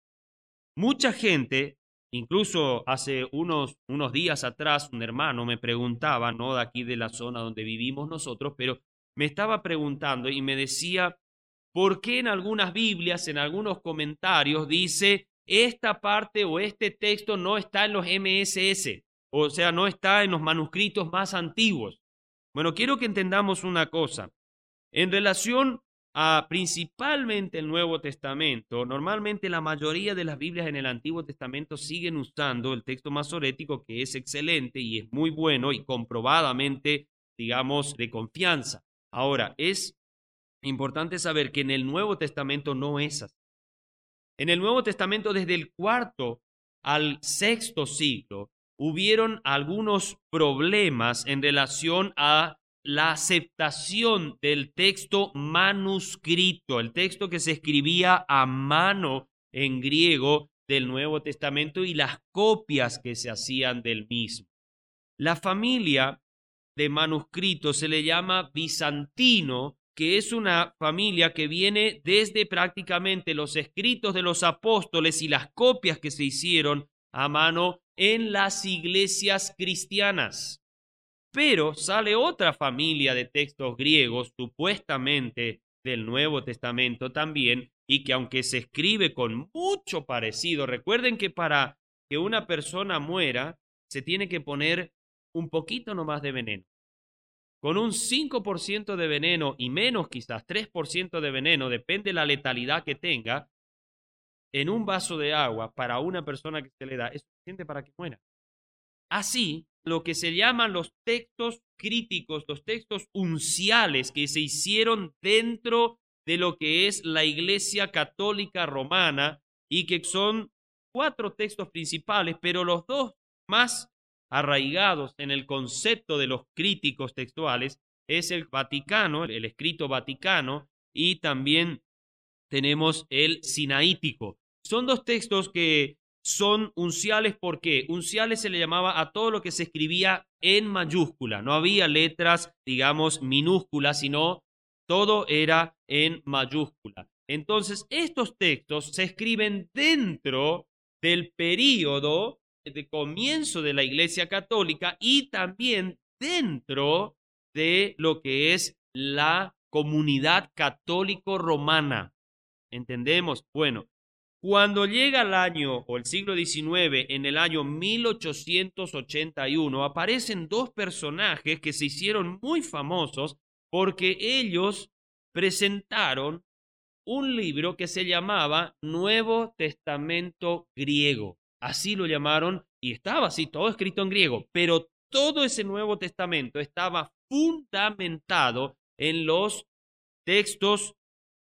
Mucha gente, incluso hace unos, unos días atrás, un hermano me preguntaba, no de aquí de la zona donde vivimos nosotros, pero me estaba preguntando y me decía, ¿por qué en algunas Biblias, en algunos comentarios, dice esta parte o este texto no está en los M S S? O sea, no está en los manuscritos más antiguos. Bueno, quiero que entendamos una cosa. En relación a principalmente el Nuevo Testamento, normalmente la mayoría de las Biblias en el Antiguo Testamento siguen usando el texto masorético, que es excelente y es muy bueno y comprobadamente, digamos, de confianza. Ahora, es importante saber que en el Nuevo Testamento no es así. En el Nuevo Testamento, desde el cuarto al sexto siglo, hubieron algunos problemas en relación a la aceptación del texto manuscrito, el texto que se escribía a mano en griego del Nuevo Testamento y las copias que se hacían del mismo. La familia de manuscritos se le llama bizantino, que es una familia que viene desde prácticamente los escritos de los apóstoles y las copias que se hicieron a mano en las iglesias cristianas. Pero sale otra familia de textos griegos, supuestamente del Nuevo Testamento también, y que aunque se escribe con mucho parecido, recuerden que para que una persona muera, se tiene que poner un poquito nomás de veneno. Con un cinco por ciento de veneno y menos quizás tres por ciento de veneno, depende de la letalidad que tenga, en un vaso de agua para una persona que se le da, es suficiente para que muera. Así, lo que se llaman los textos críticos, los textos unciales que se hicieron dentro de lo que es la Iglesia Católica Romana y que son cuatro textos principales, pero los dos más arraigados en el concepto de los críticos textuales es el Vaticano, el escrito Vaticano, y también tenemos el Sinaítico. Son dos textos que son unciales. ¿Por qué? Unciales se le llamaba a todo lo que se escribía en mayúscula. No había letras, digamos, minúsculas, sino todo era en mayúscula. Entonces, estos textos se escriben dentro del período de comienzo de la Iglesia Católica y también dentro de lo que es la comunidad católico-romana. ¿Entendemos? Bueno, cuando llega el año o el siglo diecinueve, en el año mil ochocientos ochenta y uno, aparecen dos personajes que se hicieron muy famosos porque ellos presentaron un libro que se llamaba Nuevo Testamento griego. Así lo llamaron y estaba así, todo escrito en griego, pero todo ese Nuevo Testamento estaba fundamentado en los textos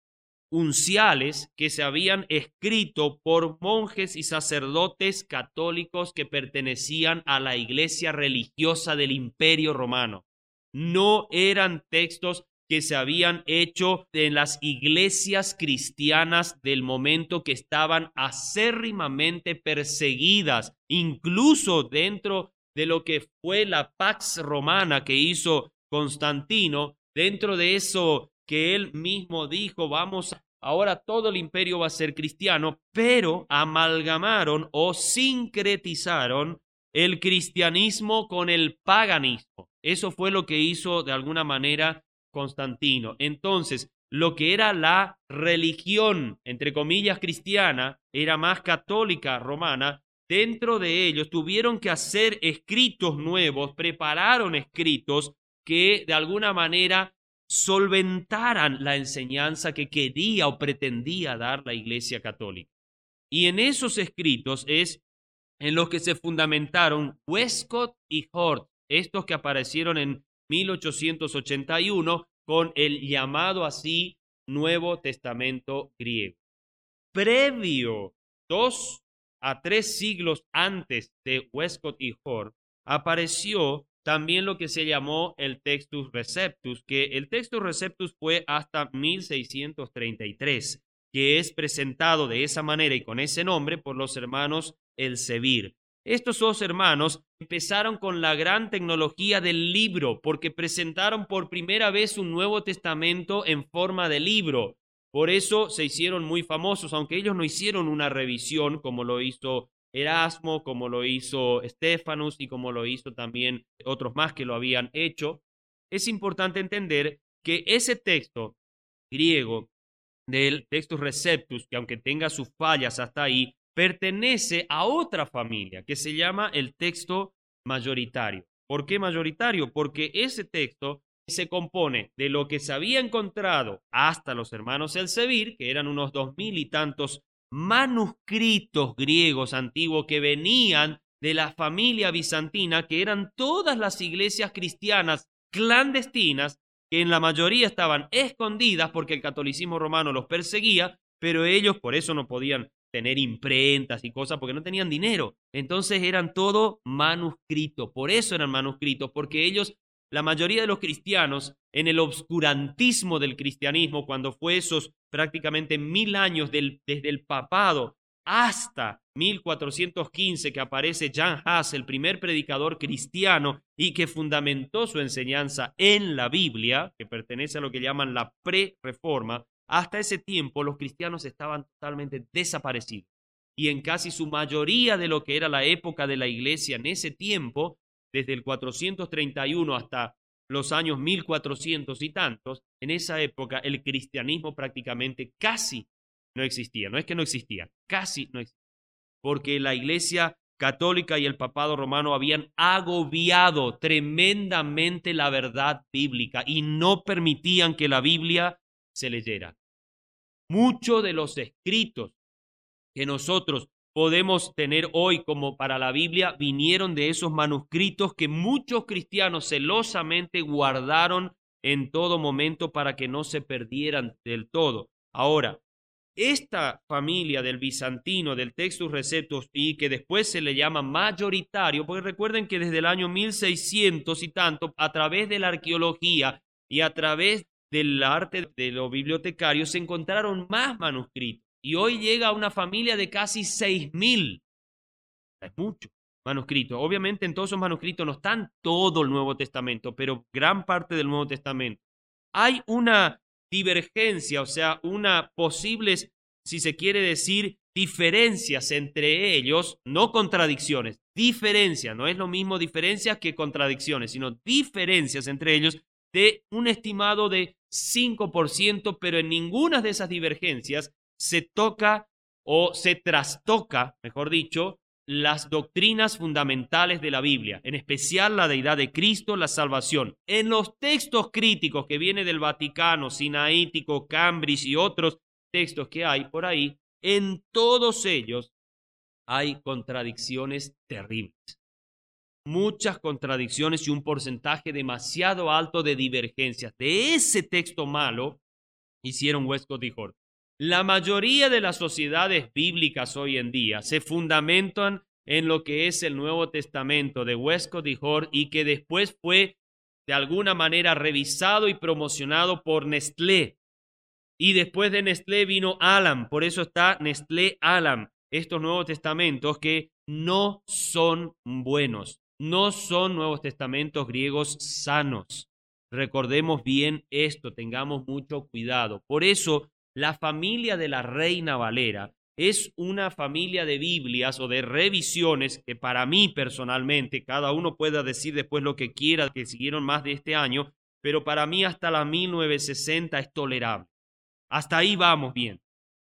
unciales que se habían escrito por monjes y sacerdotes católicos que pertenecían a la iglesia religiosa del Imperio Romano. No eran textos que se habían hecho en las iglesias cristianas del momento que estaban acérrimamente perseguidas, incluso dentro de lo que fue la Pax Romana que hizo Constantino, dentro de eso que él mismo dijo, vamos, ahora todo el imperio va a ser cristiano, pero amalgamaron o sincretizaron el cristianismo con el paganismo. Eso fue lo que hizo de alguna manera Constantino. Entonces, lo que era la religión, entre comillas, cristiana, era más católica romana. Dentro de ellos tuvieron que hacer escritos nuevos, prepararon escritos que de alguna manera solventaran la enseñanza que quería o pretendía dar la Iglesia Católica. Y en esos escritos es en los que se fundamentaron Westcott y Hort, estos que aparecieron en mil ochocientos ochenta y uno con el llamado así Nuevo Testamento griego. Previo, dos a tres siglos antes de Westcott y Hort, apareció también lo que se llamó el Textus Receptus, que el Textus Receptus fue hasta mil seiscientos treinta y tres, que es presentado de esa manera y con ese nombre por los hermanos Elsevier. Estos dos hermanos empezaron con la gran tecnología del libro, porque presentaron por primera vez un Nuevo Testamento en forma de libro. Por eso se hicieron muy famosos, aunque ellos no hicieron una revisión como lo hizo Erasmo, como lo hizo Stephanus y como lo hizo también otros más que lo habían hecho. Es importante entender que ese texto griego del Textus Receptus, que aunque tenga sus fallas hasta ahí, pertenece a otra familia que se llama el texto mayoritario. ¿Por qué mayoritario? Porque ese texto se compone de lo que se había encontrado hasta los hermanos Elsevier, que eran unos dos mil y tantos manuscritos griegos antiguos que venían de la familia bizantina, que eran todas las iglesias cristianas clandestinas, que en la mayoría estaban escondidas porque el catolicismo romano los perseguía, pero ellos por eso no podían tener imprentas y cosas porque no tenían dinero. Entonces eran todo manuscritos, por eso eran manuscritos, porque ellos, la mayoría de los cristianos, en el obscurantismo del cristianismo, cuando fue esos prácticamente mil años del, desde el papado hasta mil cuatrocientos quince que aparece Jan Hus, el primer predicador cristiano y que fundamentó su enseñanza en la Biblia, que pertenece a lo que llaman la pre-reforma, hasta ese tiempo los cristianos estaban totalmente desaparecidos. Y en casi su mayoría de lo que era la época de la iglesia en ese tiempo, desde el cuatrocientos treinta y uno hasta los años mil cuatrocientos y tantos, en esa época el cristianismo prácticamente casi no existía. No es que no existía, casi no existía. Porque la iglesia católica y el papado romano habían agobiado tremendamente la verdad bíblica y no permitían que la Biblia se leyera. Muchos de los escritos que nosotros podemos tener hoy como para la Biblia vinieron de esos manuscritos que muchos cristianos celosamente guardaron en todo momento para que no se perdieran del todo. Ahora, esta familia del bizantino, del Textus Receptus, y que después se le llama mayoritario, porque recuerden que desde el año mil seiscientos y tanto, a través de la arqueología y a través del arte de los bibliotecarios, se encontraron más manuscritos. Y hoy llega a una familia de casi seis mil. Es mucho manuscritos. Obviamente en todos esos manuscritos no están todo el Nuevo Testamento, pero gran parte del Nuevo Testamento. Hay una divergencia, o sea, una posibles, si se quiere decir, diferencias entre ellos, no contradicciones, diferencias, no es lo mismo diferencias que contradicciones, sino diferencias entre ellos de un estimado de cinco por ciento, pero en ninguna de esas divergencias se toca o se trastoca, mejor dicho, las doctrinas fundamentales de la Biblia, en especial la deidad de Cristo, la salvación. En los textos críticos que vienen del Vaticano, Sinaítico, Cambridge y otros textos que hay por ahí, en todos ellos hay contradicciones terribles. Muchas contradicciones y un porcentaje demasiado alto de divergencias. De ese texto malo hicieron Westcott y Hort. La mayoría de las sociedades bíblicas hoy en día se fundamentan en lo que es el Nuevo Testamento de Westcott y Hort y que después fue de alguna manera revisado y promocionado por Nestlé. Y después de Nestlé vino Alam, por eso está Nestlé Alam, estos Nuevos Testamentos que no son buenos, no son Nuevos Testamentos griegos sanos. Recordemos bien esto, tengamos mucho cuidado. Por eso la familia de la Reina Valera es una familia de Biblias o de revisiones que para mí personalmente, cada uno pueda decir después lo que quiera, que siguieron más de este año, pero para mí hasta la mil novecientos sesenta es tolerable. Hasta ahí vamos bien.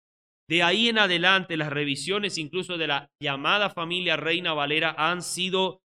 De ahí en adelante, las revisiones incluso de la llamada familia Reina Valera han sido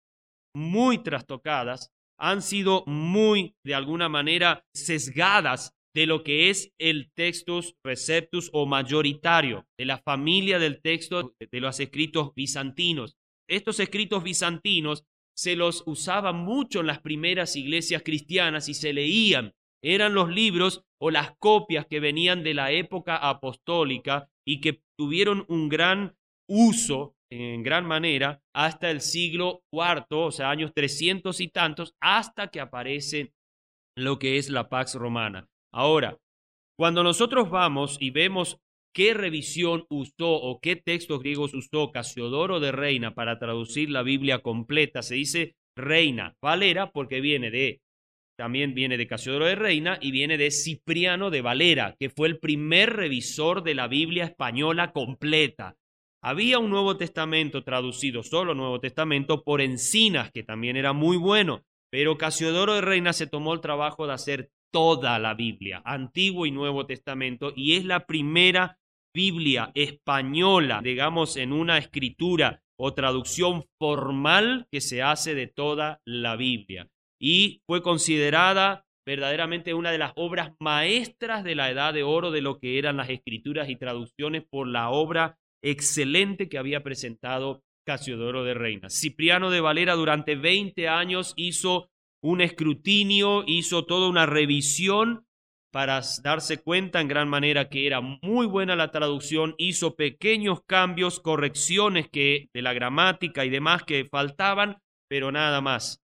muy trastocadas, han sido muy, de alguna manera, sesgadas de lo que es el textus receptus o mayoritario, de la familia del texto de los escritos bizantinos. Estos escritos bizantinos se los usaba mucho en las primeras iglesias cristianas y se leían. Eran los libros o las copias que venían de la época apostólica y que tuvieron un gran uso en gran manera hasta el siglo cuarto, o sea, años trescientos y tantos, hasta que aparece lo que es la Pax Romana. Ahora, cuando nosotros vamos y vemos qué revisión usó o qué textos griegos usó Casiodoro de Reina para traducir la Biblia completa, se dice Reina Valera porque viene de, también viene de Casiodoro de Reina y viene de Cipriano de Valera, que fue el primer revisor de la Biblia española completa. Había un Nuevo Testamento traducido, solo Nuevo Testamento, por Encinas, que también era muy bueno, pero Casiodoro de Reina se tomó el trabajo de hacer toda la Biblia, Antiguo y Nuevo Testamento, y es la primera Biblia española, digamos, en una escritura o traducción formal que se hace de toda la Biblia. Y fue considerada verdaderamente una de las obras maestras de la Edad de Oro de lo que eran las escrituras y traducciones por la obra excelente que había presentado Casiodoro de Reina. Cipriano de Valera durante veinte años hizo un escrutinio, hizo toda una revisión para darse cuenta en gran manera que era muy buena la traducción, hizo pequeños cambios, correcciones que, de la gramática y demás que faltaban, pero nada más.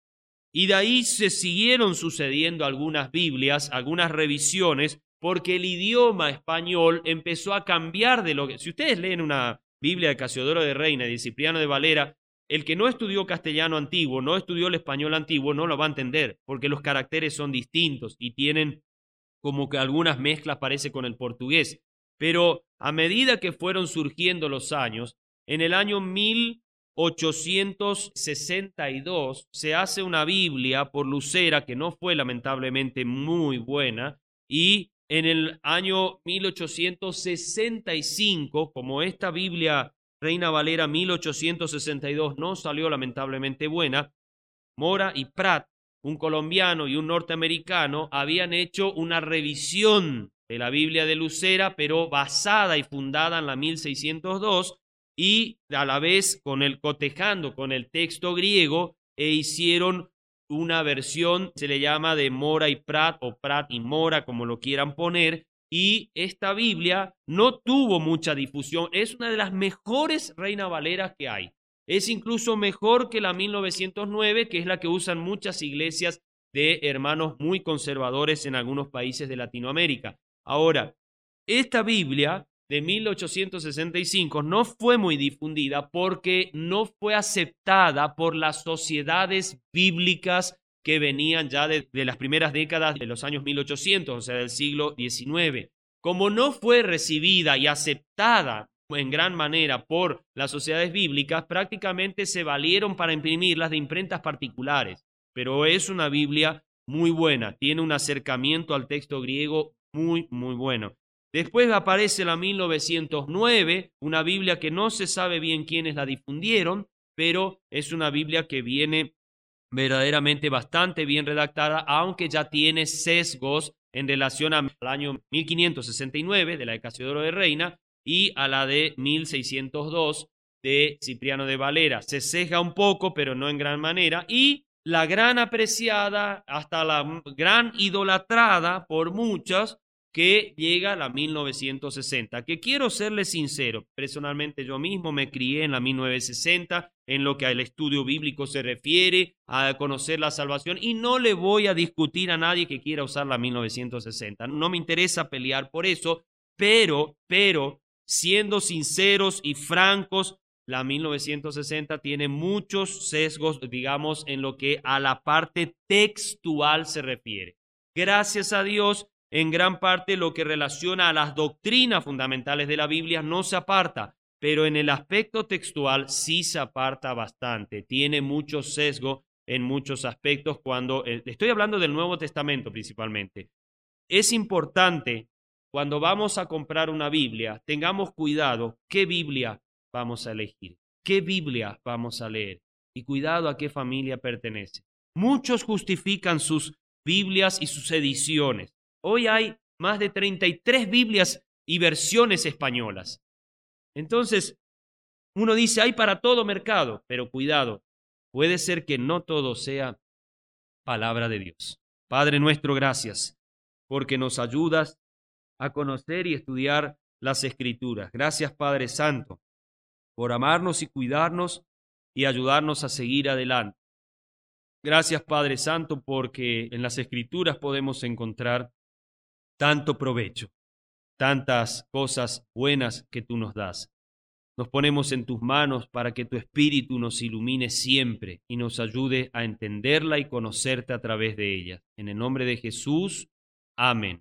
Y de ahí se siguieron sucediendo algunas Biblias, algunas revisiones, porque el idioma español empezó a cambiar de lo que... Si ustedes leen una Biblia de Casiodoro de Reina y de Cipriano de Valera, el que no estudió castellano antiguo, no estudió el español antiguo, no lo va a entender, porque los caracteres son distintos y tienen como que algunas mezclas parece con el portugués. Pero a medida que fueron surgiendo los años, en el año mil ochocientos sesenta y dos se hace una Biblia por Lucera que no fue lamentablemente muy buena, y en el año mil ochocientos sesenta y cinco, como esta Biblia Reina Valera mil ochocientos sesenta y dos no salió lamentablemente buena, Mora y Prat, un colombiano y un norteamericano, habían hecho una revisión de la Biblia de Lucera, pero basada y fundada en la mil seiscientos dos, y a la vez con el cotejando con el texto griego, e hicieron una versión, se le llama de Mora y Prat, o Prat y Mora, como lo quieran poner, y esta Biblia no tuvo mucha difusión. Es una de las mejores Reina Valeras que hay. Es incluso mejor que la mil novecientos nueve, que es la que usan muchas iglesias de hermanos muy conservadores en algunos países de Latinoamérica. Ahora, esta Biblia de mil ochocientos sesenta y cinco no fue muy difundida porque no fue aceptada por las sociedades bíblicas que venían ya de, de las primeras décadas de los años mil ochocientos, o sea, del siglo diecinueve. Como no fue recibida y aceptada en gran manera por las sociedades bíblicas, prácticamente se valieron para imprimirlas de imprentas particulares. Pero es una Biblia muy buena, tiene un acercamiento al texto griego muy, muy bueno. Después aparece la mil novecientos nueve, una Biblia que no se sabe bien quiénes la difundieron, pero es una Biblia que viene verdaderamente bastante bien redactada, aunque ya tiene sesgos en relación al año mil quinientos sesenta y nueve de la de Casiodoro de Reina y a la de mil seiscientos dos de Cipriano de Valera. Se sesga un poco, pero no en gran manera, y la gran apreciada, hasta la gran idolatrada por muchos, que llega a la mil novecientos sesenta, que quiero serle sincero, personalmente yo mismo me crié en la mil novecientos sesenta, en lo que al estudio bíblico se refiere, a conocer la salvación, y no le voy a discutir a nadie que quiera usar la mil novecientos sesenta, no me interesa pelear por eso, pero, pero, siendo sinceros y francos, la mil novecientos sesenta tiene muchos sesgos, digamos, en lo que a la parte textual se refiere. Gracias a Dios, en gran parte lo que relaciona a las doctrinas fundamentales de la Biblia no se aparta, pero en el aspecto textual sí se aparta bastante. Tiene mucho sesgo en muchos aspectos cuando, eh, estoy hablando del Nuevo Testamento principalmente. Es importante, cuando vamos a comprar una Biblia, tengamos cuidado qué Biblia vamos a elegir, qué Biblia vamos a leer y cuidado a qué familia pertenece. Muchos justifican sus Biblias y sus ediciones. Hoy hay más de treinta y tres Biblias y versiones españolas. Entonces, uno dice, hay para todo mercado, pero cuidado, puede ser que no todo sea palabra de Dios. Padre nuestro, gracias, porque nos ayudas a conocer y estudiar las Escrituras. Gracias, Padre Santo, por amarnos y cuidarnos y ayudarnos a seguir adelante. Gracias, Padre Santo, porque en las Escrituras podemos encontrar tanto provecho, tantas cosas buenas que tú nos das. Nos ponemos en tus manos para que tu Espíritu nos ilumine siempre y nos ayude a entenderla y conocerte a través de ella. En el nombre de Jesús, amén.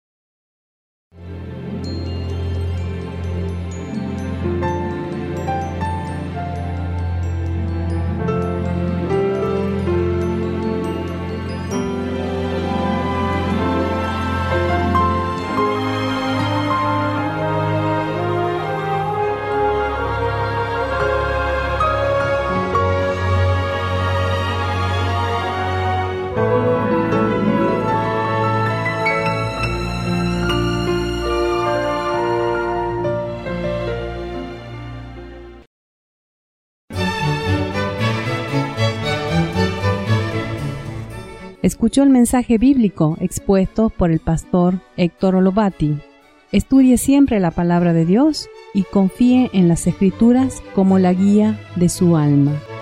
Escuchó el mensaje bíblico expuesto por el pastor Héctor Olovati. Estudie siempre la palabra de Dios y confíe en las Escrituras como la guía de su alma.